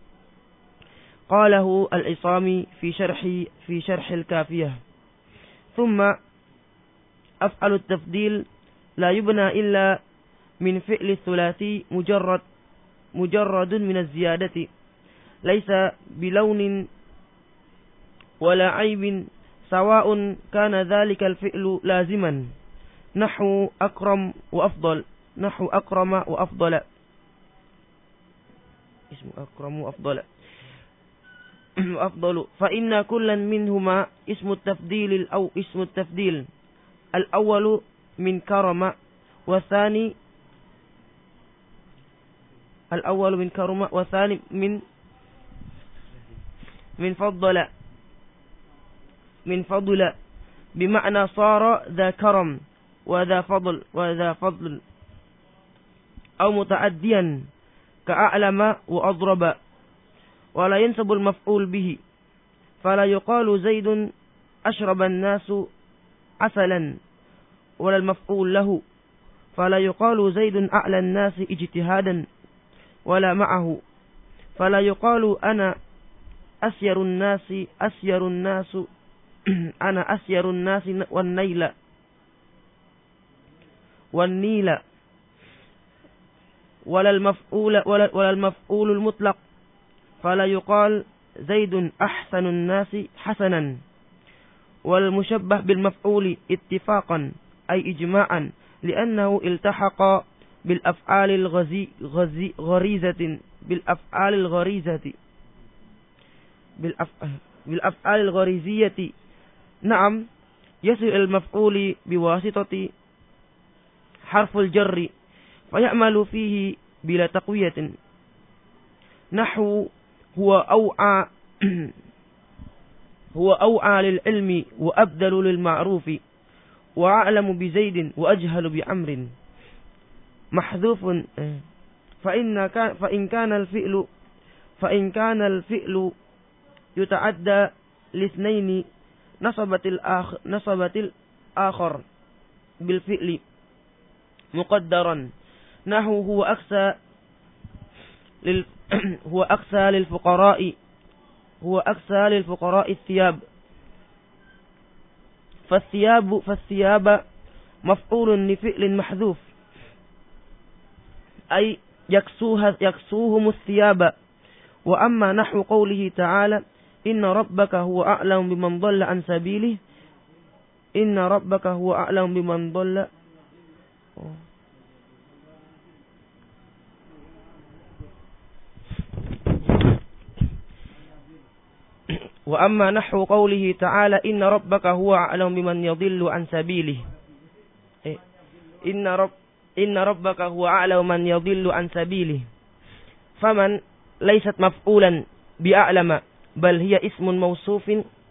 B: قاله العصامي في شرح في شرح الكافية. ثم أفعل التفضيل لا يبنى إلا من فعل الثلاثي مجرد مجرد من الزيادة ليس بلون ولا عيب سواء كان ذلك الفعل لازما نحو أكرم وأفضل نحو أكرم وأفضل اسم أكرم وأفضل وأفضل فإن كلا منهما اسم التفضيل أو اسم التفضيل الأول من كرم والثاني الأول من كرم والثاني من min faddala min fadla bima'na sara dha karam wa dha fadl wa dha fadl aw muta'addiyan ka'alama wa adraba wa la yansabu al-maf'ul bihi fala yuqalu zaidun ashraba an-nasu asalan wa la al-maf'ul lahu fala yuqalu zaidun a'la an-nasi ijtihadan wa la ma'ahu fala yuqalu ana asyarun nasi asyarun nasu ana asyarun nasi wan naila wan nila wala al maf'ul wala al maf'ul al mutlaq fala yuqal zaidun ahsanun nasi hasanan wal mushabbah bil maf'ul ittifaqan ay ijma'an li'annahu iltahaqa bil af'al al ghazi ghazi gharizati bil af'al al gharizati bil bil af'al al ghariziyati na'am yasil al maf'uli biwasitati harful jarri fayamalu fihi bila taqwiyatin nahwu huwa aw'a huwa aw'a lil ilmi wa abdalu lil ma'rufi wa a'lamu bi zaidin wa ajhalu bi amrin mahdhufun fa inna ka fa in kana al fi'lu fa in kana al fi'lu yuta'adda lisnaini nasabatil akh nasabatil akhar bil fi'li muqaddaran nahu huwa aksa lil huwa aksa lil fuqara'i huwa aksa lil fuqara'i thiyab فالثياب فالثياب مفعول لفعل محذوف أي يكسوها يكسوهم الثياب وأما نحو قوله تعالى إن ربك هو أعلم بمن ضل عن سبيله إن ربك هو أعلم بمن ضل وأما نحو قوله تعالى إن ربك هو أعلم بمن يضل عن سبيله إن رب إن ربك هو أعلم من يضل عن سبيله فمن ليست مفعولا بأعلم بل هي اسم موصوف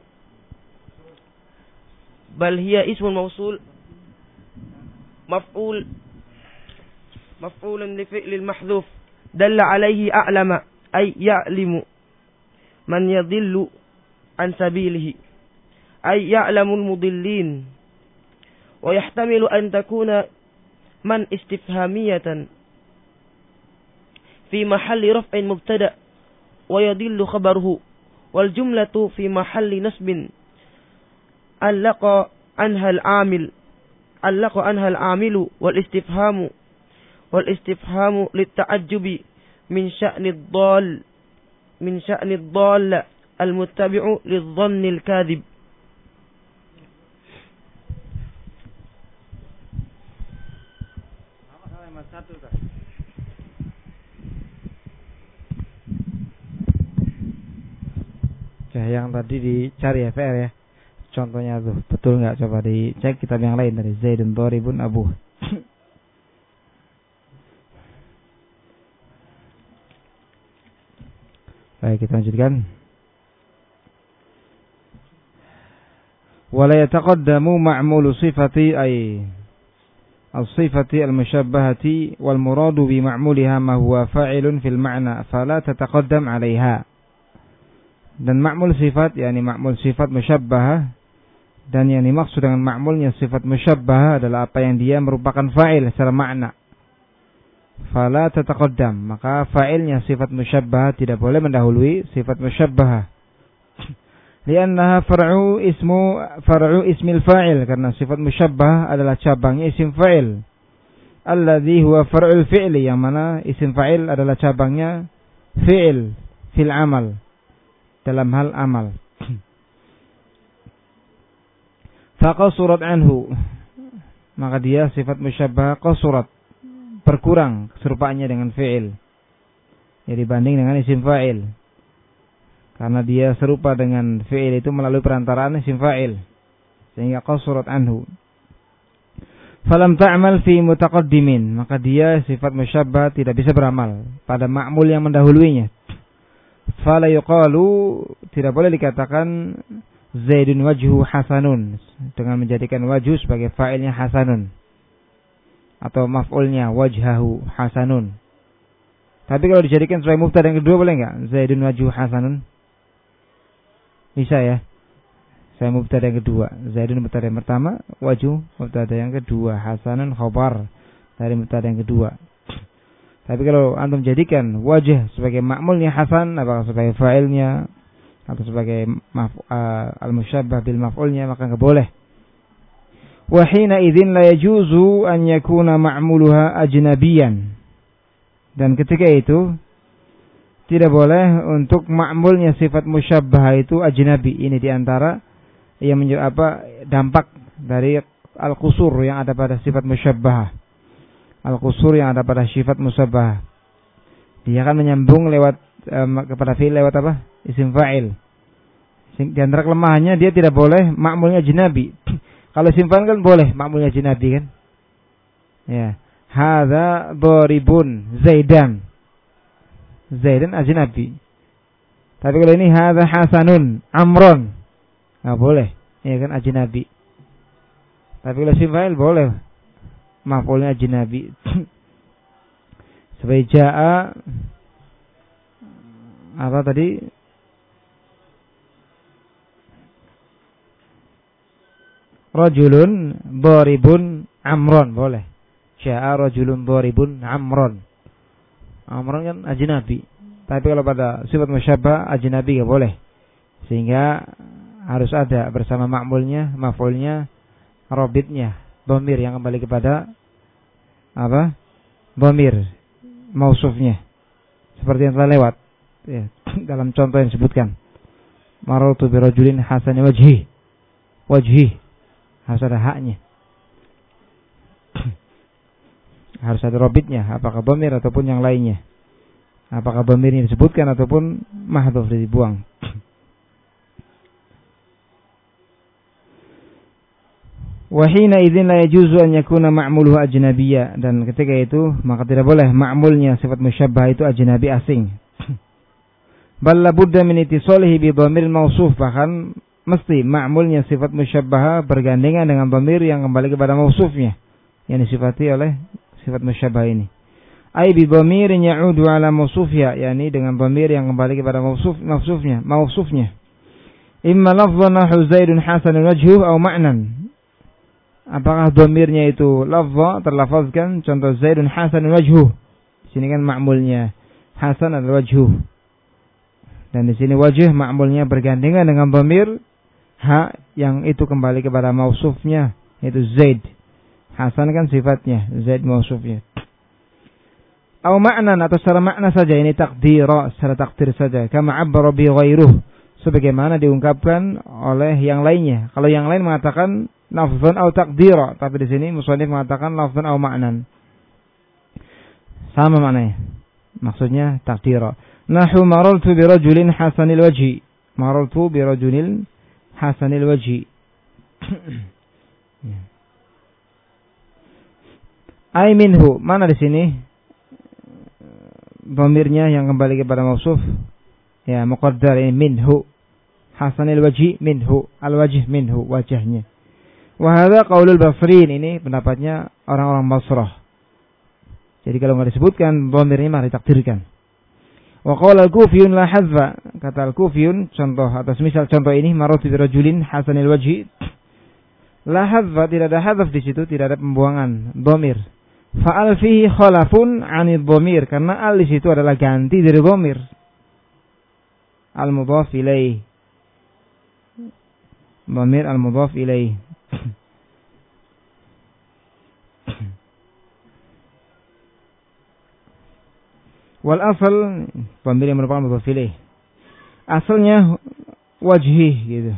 B: بل هي اسم موصول مفعول مفعول لفعل المحذوف دل عليه أعلم أي يعلم من يضل عن سبيله أي يعلم المضلين ويحتمل أن تكون من استفهامية في محل رفع مبتدأ ويضل خبره والجملة في محل نصب علق عنها العامل علق عنها العامل والاستفهام والاستفهام للتعجب من شأن الضال من شأن الضال المتبع للظن الكاذب.
A: Ya, yang tadi dicari F R ya. Contohnya tuh, betul nggak? Coba dicek kitab yang lain dari Zaidun Dharibun Abu. Baik, kita lanjutkan. Wala yataqaddamu ma'mulu sifati ay as-sifati al-musyabbahati wal muradu bi ma'muliha ma huwa fa'ilun fil ma'na fala tataqaddam 'alayha. Dan ma'mul sifat, yakni ma'mul sifat musyabbahah, dan yang dimaksud dengan ma'mulnya sifat musyabbahah adalah apa yang dia merupakan fa'il secara makna. Fala tataqaddam, maka fa'ilnya sifat musyabbahah tidak boleh mendahului sifat musyabbahah. Li'annaha far'u ismu far'u ismil fa'il, karena sifat musyabbahah adalah cabangnya isim fa'il. Alladzi huwa far'ul fi'li, yang mana isim fa'il adalah cabangnya fi'il fil amal, dalam hal amal. Faqasurat anhu, maka dia sifat musyabbah qasurat, berkurang keserupaannya dengan fi'il, ya dibanding dengan isim fa'il, karena dia serupa dengan fi'il itu melalui perantaraan isim fa'il, sehingga qasurat anhu. Falam ta'mal fi mutaqaddimin, maka dia sifat musyabbah tidak bisa beramal pada ma'mul yang mendahuluinya. fala yuqalu, tidak boleh dikatakan Zaidun wajhu hasanun dengan menjadikan wajhu sebagai fa'ilnya hasanun atau maf'ulnya wajhahu hasanun. Tapi kalau dijadikan sebagai mubtada yang kedua boleh enggak? Zaidun wajhu hasanun. Bisa ya. Saya mubtada yang kedua, Zaidun mubtada yang pertama, wajhu mubtada yang kedua, hasanun khabar dari mubtada yang kedua. Tapi kalau antum jadikan wajh sebagai ma'mulnya hasan, apakah sebagai fa'ilnya atau sebagai uh, al-musyabbah bil maf'ulnya, maka enggak boleh. Wa hina idzin la yajuzu an yakuna ma'muluha ajnabiyan. Dan ketika itu tidak boleh untuk ma'mulnya sifat musyabbah itu ajnabi. Ini diantara yang menjadi apa dampak dari al-qusur yang ada pada sifat musyabbah. Al-qusur yang ada pada sifat musyabbah. Dia akan menyambung lewat um, kepada fi'il lewat apa? Isim fa'il. Di antara kelemahannya dia tidak boleh ma'mulnya ajnabi. Kalau isim fa'il kan boleh ma'mulnya ajnabi kan? Ya. Hadza daribun Zaidan. Zaidan ajnabi. Tapi kalau ini hadza hasanun Amron, enggak boleh. Ya kan ajnabi. Tapi kalau isim fa'il boleh maf'ulnya ajnabi. Sebagai jaa apa tadi? Rajulun daribun Amron, boleh. Jaa rajulun daribun Amron. Amron kan ajnabi. Tapi kalau pada sifat musyabbah ajnabi enggak boleh. Sehingga harus ada bersama ma'mulnya, maf'ulnya, rabitnya, dhamir yang kembali kepada apa? Dhamir mausufnya. Seperti yang telah lewat ya, dalam contoh yang disebutkan. Marartu bi rajulin hasani wajhi. Wajhi harus ada haknya. Harus ada robitnya, apakah dhamir ataupun yang lainnya. Apakah dhamirnya disebutkan ataupun mahdhuf dibuang. Wa hina idzin la yajuzu an yakuna ma'muluhu ajnabiyya, dan ketika itu maka tidak boleh ma'mulnya sifat musyabbah itu ajnabi asing. Bal la budda min ittisalihi bi dhamir mausuf, bahkan mesti ma'mulnya sifat musyabbah bergandengan dengan dhamir yang kembali kepada mausufnya yang disifati oleh sifat musyabbah ini. Ai bi dhamirin ya'udu ala mausufnya, yakni dengan dhamir yang kembali kepada mausuf mausufnya, mausufnya. Imma lafdhan nahu Zaidun hasanul wajhu aw ma'nan. Apakah dhamirnya itu lafdha terlafazkan, contoh Zaidun hasanul wajhu. Di sini kan ma'mulnya hasan adalah wajhu. Dan di sini wajh ma'mulnya bergandengan dengan dhamir ha yang itu kembali kepada mausufnya, yaitu Zaid. Hasan kan sifatnya, Zaid mausufnya. Atau makna atau secara makna saja, ini takdira, secara takdir saja. Kama abbara bi ghairuh, sebagaimana diungkapkan oleh yang lainnya. Kalau yang lain mengatakan lafzan atau takdira, tapi di sini musannif mengatakan lafzan atau maknan. Sama maknanya. Maksudnya takdira. Nahu marartu bi rajulin hasanil wajhi. Marartu bi rajulin hasanil wajhi. Ai minhu, mana di sini dhamirnya yang kembali kepada mausuf? Ya, muqaddar ini minhu. Hasanil wajhi minhu, al wajh minhu, wajahnya. Wa hadza qaulul Basriin, ini pendapatnya orang-orang Basrah. Jadi kalau enggak disebutkan dhamirnya mah ditakdirkan. Wa qala al-Kufiyun la hazza, kata al-Kufiyun contoh atas misal contoh ini marartu bi rajulin hasanil wajhi. La hazza, tidak ada hadzaf di situ, tidak ada pembuangan dhamir. Fa'al fihi khalafun 'anil dhamir, karena al di situ adalah ganti dari dhamir. Al-mudhaf ilaih. Dhamir al-mudhaf ilaih. Wal asal dhamir yang merupakan mudhaf ilaih. Asalnya wajhi gitu.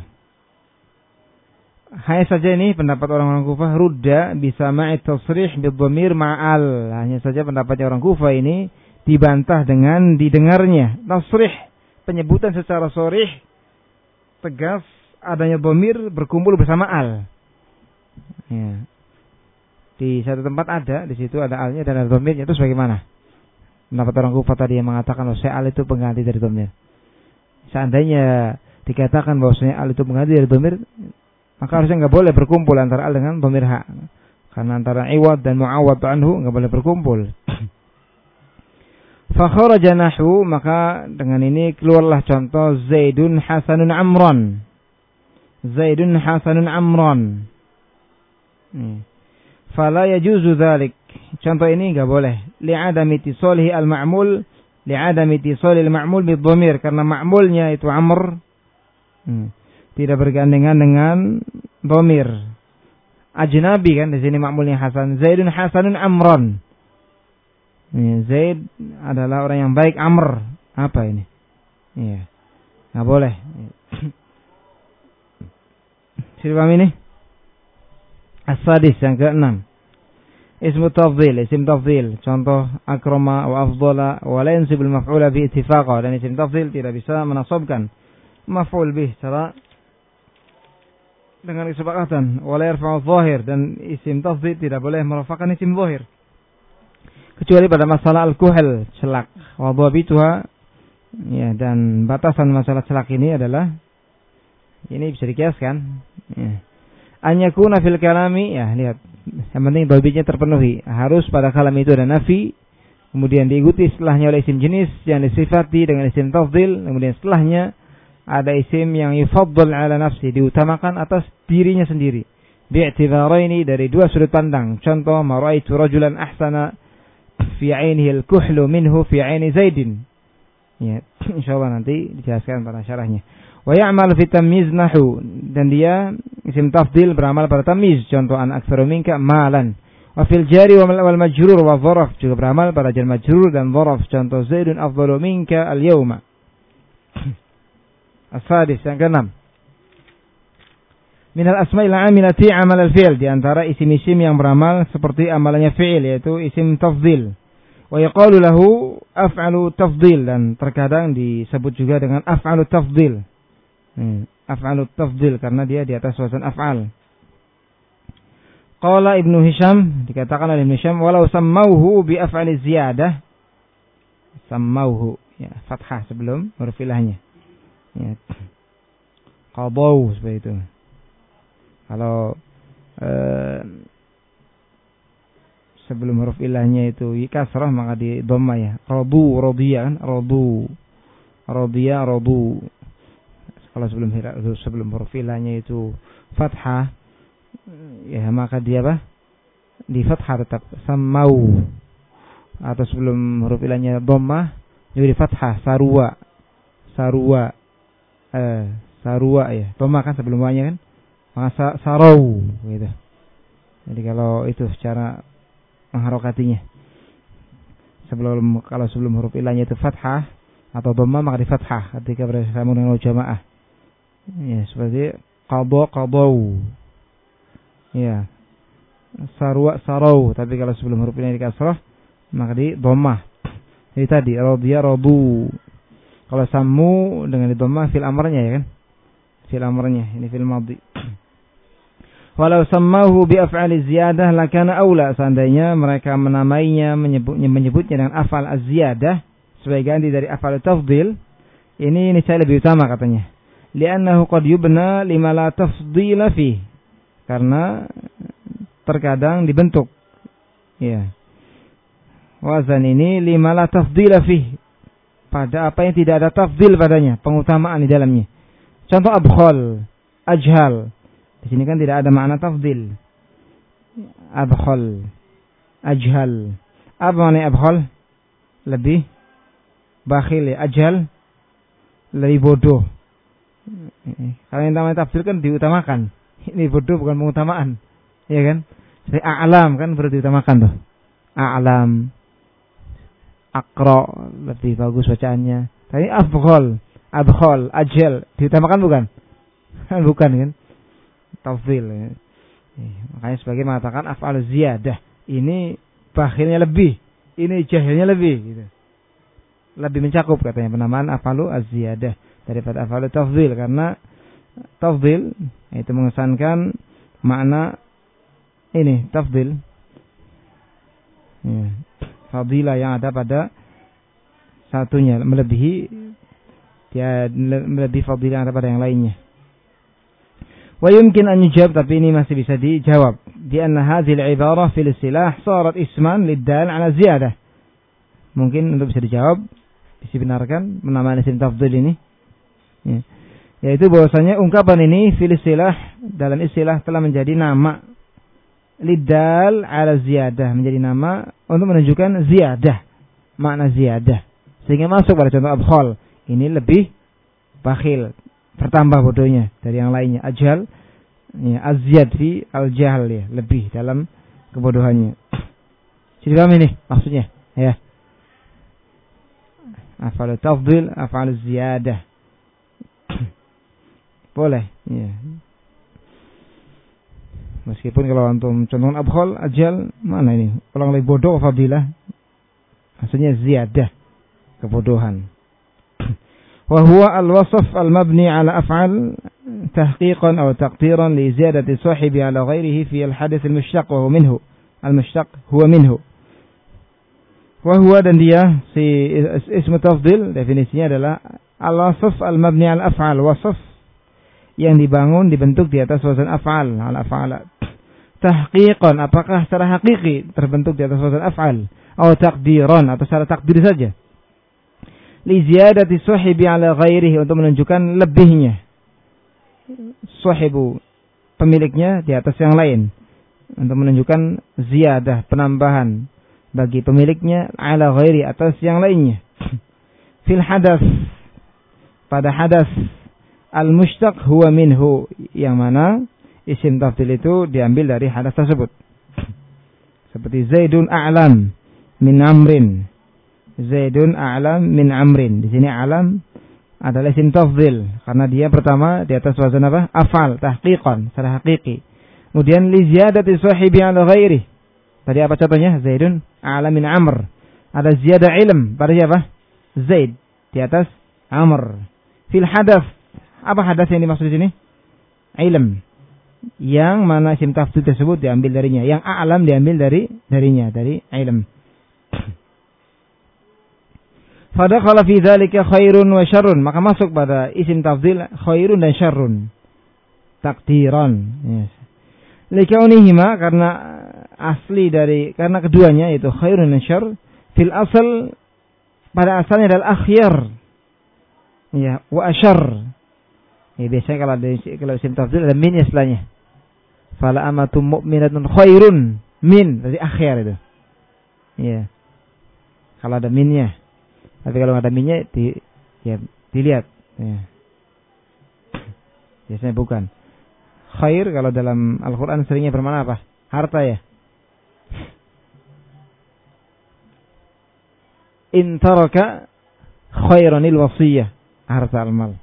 A: Hanya saja ini pendapat orang-orang Kufah, rudda bisa ma'i tasrih bidhamir ma'al. Hanya saja pendapatnya orang Kufah ini dibantah dengan didengarnya tasrih, penyebutan secara sharih tegas adanya dhamir berkumpul bersama al. Ya. Di satu tempat ada, di situ ada alnya dan ada dhamirnya, itu sebagaimana? Pendapat orang Kufah tadi yang mengatakan oh, al itu pengganti dari dhamir. Seandainya dikatakan bahwasanya al itu mengganti dari dhamir, maka harusnya enggak boleh berkumpul antara al dengan dhamir ha. Karena antara iwad dan muawwad anhu enggak boleh berkumpul. Fa kharaja nahwu, maka dengan ini keluarlah contoh Zaidun Hasanun Amran. Zaidun Hasanun Amran. Fala yajuzu dzalik. Contoh ini enggak boleh. Li'adami ittisalihi al-ma'mul, li'adami ittisali al-ma'mul bid-dhamir, karena ma'mulnya itu Amr. Hmm. Tidak bergandengan dengan dhamir. Ajnabi kan di sini ma'mulnya Hasan. Zaidun Hasanun Amran. Ini Zaid adalah orang yang baik, Amr. Apa ini? Iya. Enggak boleh. Sudah paham ini? As-sadis yang keenam. Ismu tafdhil, isim tafdhil. Contoh akrama wa afdhala wa la yansibul maf'ula bi ittifaqa. Dan isim tafdhil tidak bisa menasabkan maf'ul bih secara dengan kesepakatan. Wa la yarfa'u dhahir, dan isim tafdhil tidak boleh merafa'kan isim dhahir. Kecuali pada masalah al-kuhal, celak. Wa dhabituha, ya, dan batasan masalah celak ini adalah ini bisa dikiaskan. Ya. An yakuna fil kalami, ya lihat. Yang penting dhabitnya terpenuhi. Harus pada kalam itu ada nafi, kemudian diikuti setelahnya oleh isim jenis yang disifati dengan isim tafdhil, kemudian setelahnya ada isim yang yufaddal ala nafsi, diutamakan atas dirinya sendiri. Bi'tibaraini, dari dua sudut pandang. Contoh, ma ra'aitu rajulan ahsana fi 'ainihi al-kuhlu minhu fi 'aini Zaidin. Ya, insyaallah nanti dijelaskan pada syarahnya. Wa ya'mal fi tamyiz nahu, dan dia isim tafdhil beramal pada tamyiz. Contoh, an aktsaru minka malan. Wa fil jari wal majrur wa dzaraf, juga beramal pada jar majrur dan dzaraf. Contoh, Zaidun afdalu minka al-yawma. As-sadis yang keenam. Min al-asma'il 'amilati 'amal al-fi'l, di antara isim-isim yang beramal seperti amalannya fi'il, yaitu isim tafdhil. Wa yaqalu lahu af'alu tafdhil, dan terkadang disebut juga dengan af'alu tafdhil. Hmm, af'alu tafdhil karena dia di atas wazan af'al. Qala Ibnu Hisham, dikatakan oleh Ibnu Hisham, walau sammauhu bi af'ali ziyadah, sammauhu, ya, fathah sebelum huruf ilahnya. Ya. Qadau seperti itu. Kalau eh, sebelum huruf ilahnya itu kasrah maka di dhamma, ya. Radu, radiya kan? Radu. Radiya, radu. Kalau sebelum sebelum huruf ilahnya itu fathah, ya maka dia apa? Di fathah tetap. Sammau. Atau sebelum huruf ilahnya dhamma juga di fathah. Sarwa. Sarwa. Eh, sarwa, ya. Dhamma kan sebelum wanya kan? Maka sarau gitu. Jadi kalau itu secara mengharokatinya, sebelum kalau sebelum huruf ilahnya itu fathah atau dhamma maka di fathah ketika bersama dengan jamaah. Ya, seperti qadha qadau. Ya. Sarwa sarau, tapi kalau sebelum huruf ilahnya di kasrah maka di dhammah. Ini tadi radiya radu. Kalau sammu dengan di dhammah fil amrnya, ya kan? Fil amrnya, ini fil madhi. Walau sammahu bi af'ali ziyadah lakana aula, seandainya mereka menamainya, menyebutnya menyebutnya dengan af'al az-ziyadah sebagai ganti dari af'al tafdhil, ini niscaya lebih utama katanya. Li'annahu qad yubna lima la tafdhila fi, karena terkadang dibentuk, ya, wazan ini lima la tafdhila fi, pada apa yang tidak ada tafdhil padanya, pengutamaan di dalamnya. Contoh abkhal, ajhal. Di sini kan tidak ada makna tafdhil. Abkhal, ajhal. Apa makna abkhal? Lebih bakhil, ya. Ajhal lebih bodoh. Kalau yang namanya tafdhil kan diutamakan. Ini bodoh bukan pengutamaan, ya kan? Seperti a'lam kan berarti diutamakan tuh. A'lam, aqra lebih bagus bacaannya. Tapi abkhal, abkhal, ajhal diutamakan bukan? Bukan kan? Tafdhil, ya. Eh, makanya sebagian mengatakan af'al ziyadah ini bakhilnya lebih, ini jahilnya lebih, gitu. Lebih mencakup katanya penamaan af'alu az-ziyadah daripada af'alu tafdhil, karena tafdhil itu mengesankan makna ini tafdhil, ya, fadilah yang ada pada satunya melebihi dia lebih fadilah daripada yang lainnya. Wa yumkin an yujab, tapi ini masih bisa dijawab. Di anna hadhihi al-ibarah fil istilah sarat isman lid-dal ala ziyadah. Mungkin untuk bisa dijawab, bisa dibenarkan penamaan isim tafdhil ini. Ya. Yaitu bahwasanya ungkapan ini fil istilah, dalam istilah telah menjadi nama lid-dal ala ziyadah, menjadi nama untuk menunjukkan ziyadah, makna ziyadah. Sehingga masuk pada contoh abkhal. Ini lebih bakhil, bertambah bodohnya dari yang lainnya. Ajhal, ya, azyad fi al-jahl, ya, lebih dalam kebodohannya. Jadi paham ini maksudnya, ya. Af'al tafdhil, af'al ziyadah. Boleh, ya. Meskipun kalau antum contohkan abkhal, ajhal, mana ini? Orang lebih bodoh fadilah. Maksudnya ziyadah, kebodohan. وهو الوصف المبني على أفعال تحقيقا أو تقديرا لزيادة صاحبه على غيره في الحدث المشتق وهو منه المشتق هو منه. وهو, dan dia si ismu tafdhil definisinya adalah al-wasf al-mabni al af'al, wasf yang dibangun dibentuk di atas wazan af'al, al af'al. Tahqiqan, apakah secara hakiki terbentuk di atas wazan af'al, atau takdiran, atau secara takdir saja. Li ziyadati sahibi ala ghairihi, untuk menunjukkan lebihnya sahibu, pemiliknya di atas yang lain, untuk menunjukkan ziyadah, penambahan bagi pemiliknya ala ghairi, atas yang lainnya. Fil hadas, pada hadas al mushtaq huwa minhu, yang mana isim tafdhil itu diambil dari hadas tersebut. Seperti Zaidun a'lam min Amrin. Zaidun a'lam min Amrin. Di sini a'lam adalah isim tafdhil karena dia pertama di atas wazan apa? Af'al, tahqiqan, secara hakiki. Kemudian li ziyadati sahibi ala ghairi. Tadi apa contohnya? Zaidun a'lam min Amr. Ada ziyadah ilm pada siapa? Zaid di atas Amr. Fil hadas, apa hadas yang dimaksud di sini? Ilm. Yang mana isim tafdhil tersebut diambil darinya. Yang a'lam diambil dari darinya, dari ilm. Fadakhala fi dzalika khairun wa syarrun, maka masuk pada isim tafdhil khairun dan syarrun, takdiran. Yes. Likaunihima, karena asli dari, karena keduanya itu khairun dan syarr, fil asal, pada asalnya adalah akhyar, ya, wa asyarr. Ya, biasanya kalau ada kalau isim tafdhil ada min istilahnya. Fala amatum mu'minatun khairun min, berarti akhyar itu. Ya. Kalau ada minnya. Tapi kalau nggak ada minyak, di, ya, dilihat. Ya. Biasanya bukan. Khair kalau dalam Al-Quran seringnya bermakna apa? Harta, ya. In taraka khairanil wasiyah, harta al-mal.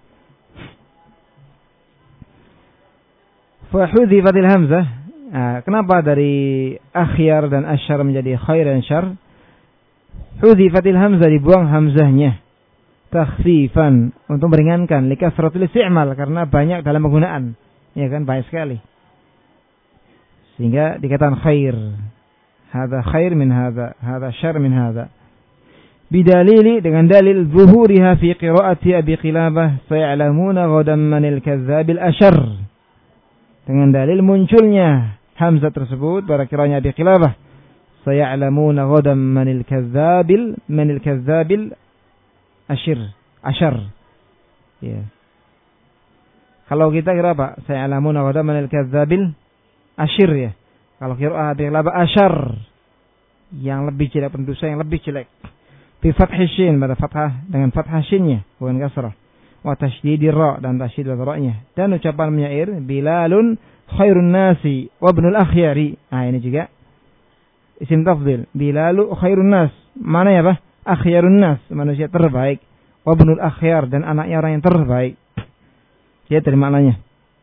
A: Fahudhifatil hamzah. Nah, kenapa dari akhyar dan asyar menjadi khair dan syar? Hudhifatil hamzah, dibuang hamzahnya, takhfifan, untuk meringankan, likasratil isti'mal, karena banyak dalam penggunaan, ya kan, banyak sekali, sehingga dikatakan khair, hadza khair min hadza, hadza syarr min hadza. Bidalili, dengan dalil zuhuriha fi qiraati Abi Qilabah, saya'lamuna ghadan manil kadzabil asyar, dengan dalil munculnya hamzah tersebut pada qiraatnya Abi Qilabah, saya'lamuna ghadan manil kadzabil manil kadzabil asyir asyar, ya. Kalau kita kira apa? Saya'lamuna ghadan manil kadzabil asyir, ya. Kalau qiraat Abi Qilabah asyar, yang lebih jelek, pendosa yang lebih jelek. Bi fathhi shin, pada fathah, dengan fathah shinnya bukan kasrah. Wa tasydidi ra, dan tasydid ra-nya. Dan ucapan penyair, Bilalun khairun nasi wa ibnul akhyari. Nah, ini juga isim tafdhil. Bilalu khairun nas, mana ya, Pak? Akhyarun nas, manusia terbaik. Wa ibnul akhyar, dan anaknya orang yang terbaik. Dia dari maknanya.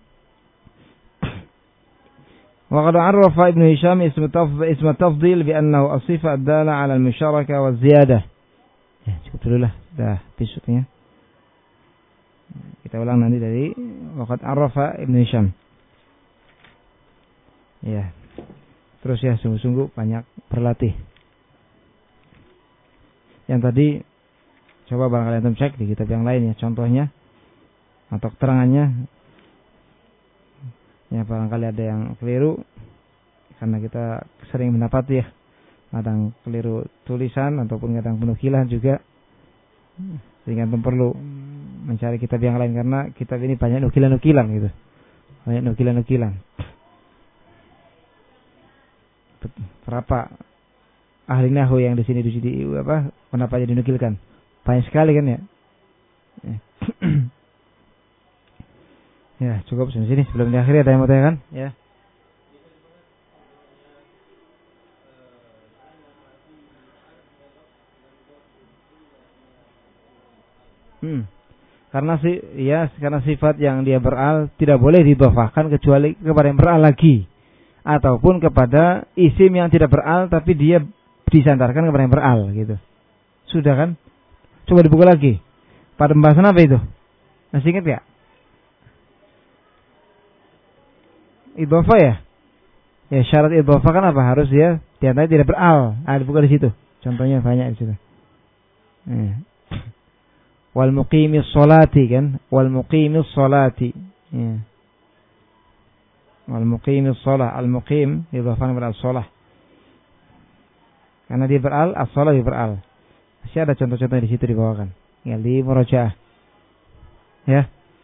A: Wa qad 'arrafa Ibnu Hisham ism tafdhil ism tafdhil bi annahu as-sifa ad-dala 'ala al-musyarakah wa ziyadah. Ya, cukup dulu lah, dah besoknya. Kita ulang nanti dari wa qad 'arrafa Ibnu Hisham. Ya. Terus ya, sungguh-sungguh banyak berlatih. Yang tadi Coba barangkali antum cek di kitab yang lain ya, contohnya atau keterangannya. Ya barangkali ada yang keliru karena kita sering mendapati ya, kadang keliru tulisan ataupun kadang penukilan juga. Sehingga antum perlu mencari kitab yang lain karena kitab ini banyak nukilan-nukilan gitu. Banyak nukilan-nukilan. Berapa ahli nahwu yang di sini di sini apa kenapa jadi dinukilkan? Banyak sekali kan ya. Ya, cukup sampai sini sebelum diakhiri ada yang mau tanyakan? Ya. Hmm. Karena si ya karena sifat yang dia beral tidak boleh didhofahkan kecuali kepada yang beral lagi ataupun kepada isim yang tidak beral tapi dia disandarkan kepada yang beral gitu. Sudah kan? Coba dibuka lagi. Pada pembahasan apa itu? Masih ingat ya? Idhofah ya? Ya syarat idhofah kan apa? Harus dia diantaranya tidak beral. Ah, dibuka di situ. Contohnya banyak di situ. Ya. Wal muqimis sholati kan? Wal muqimis sholati. Ya. Wal muqimis sholah. Al muqim idhofah kepada as-sholah. Karena dia beral, as-sholah dia beral. Masih ada contoh-contoh di situ dibawakan. Ya di murojaah. Ya.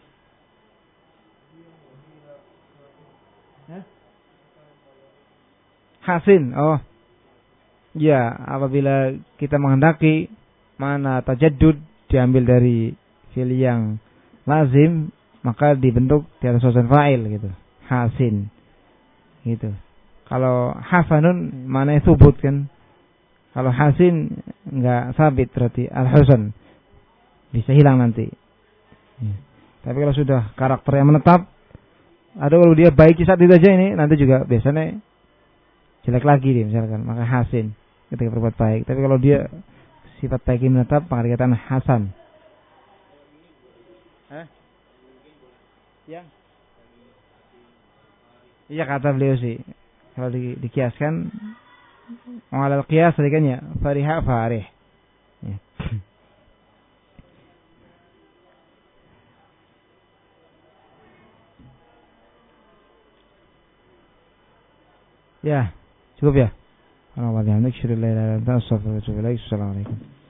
A: Hasin, oh, ya apabila kita menghendaki mana tajaddud diambil dari fi'il yang lazim maka dibentuk di atas wazan fa'il gitu. Hasin, gitu. Kalau hasanun mana subut kan? Kalau hasin enggak sabit berarti al-husan bisa hilang nanti. Ya. Tapi kalau sudah karakter yang menetap, ada kalau dia baik saat itu aja ini nanti juga biasanya jelek lagi dia misalkan, maka hasin ketika berbuat baik. Tapi kalau dia sifat baik ini menetap maka dikatakan hasan. Hah? Yang? Iya kata beliau sih. Kalau di, dikiaskan mengalal kias tadi kan ya, fariha farih. Ya. Ya. Cukup ya. Assalamualaikum warahmatullahi wabarakatuh. Assalamualaikum.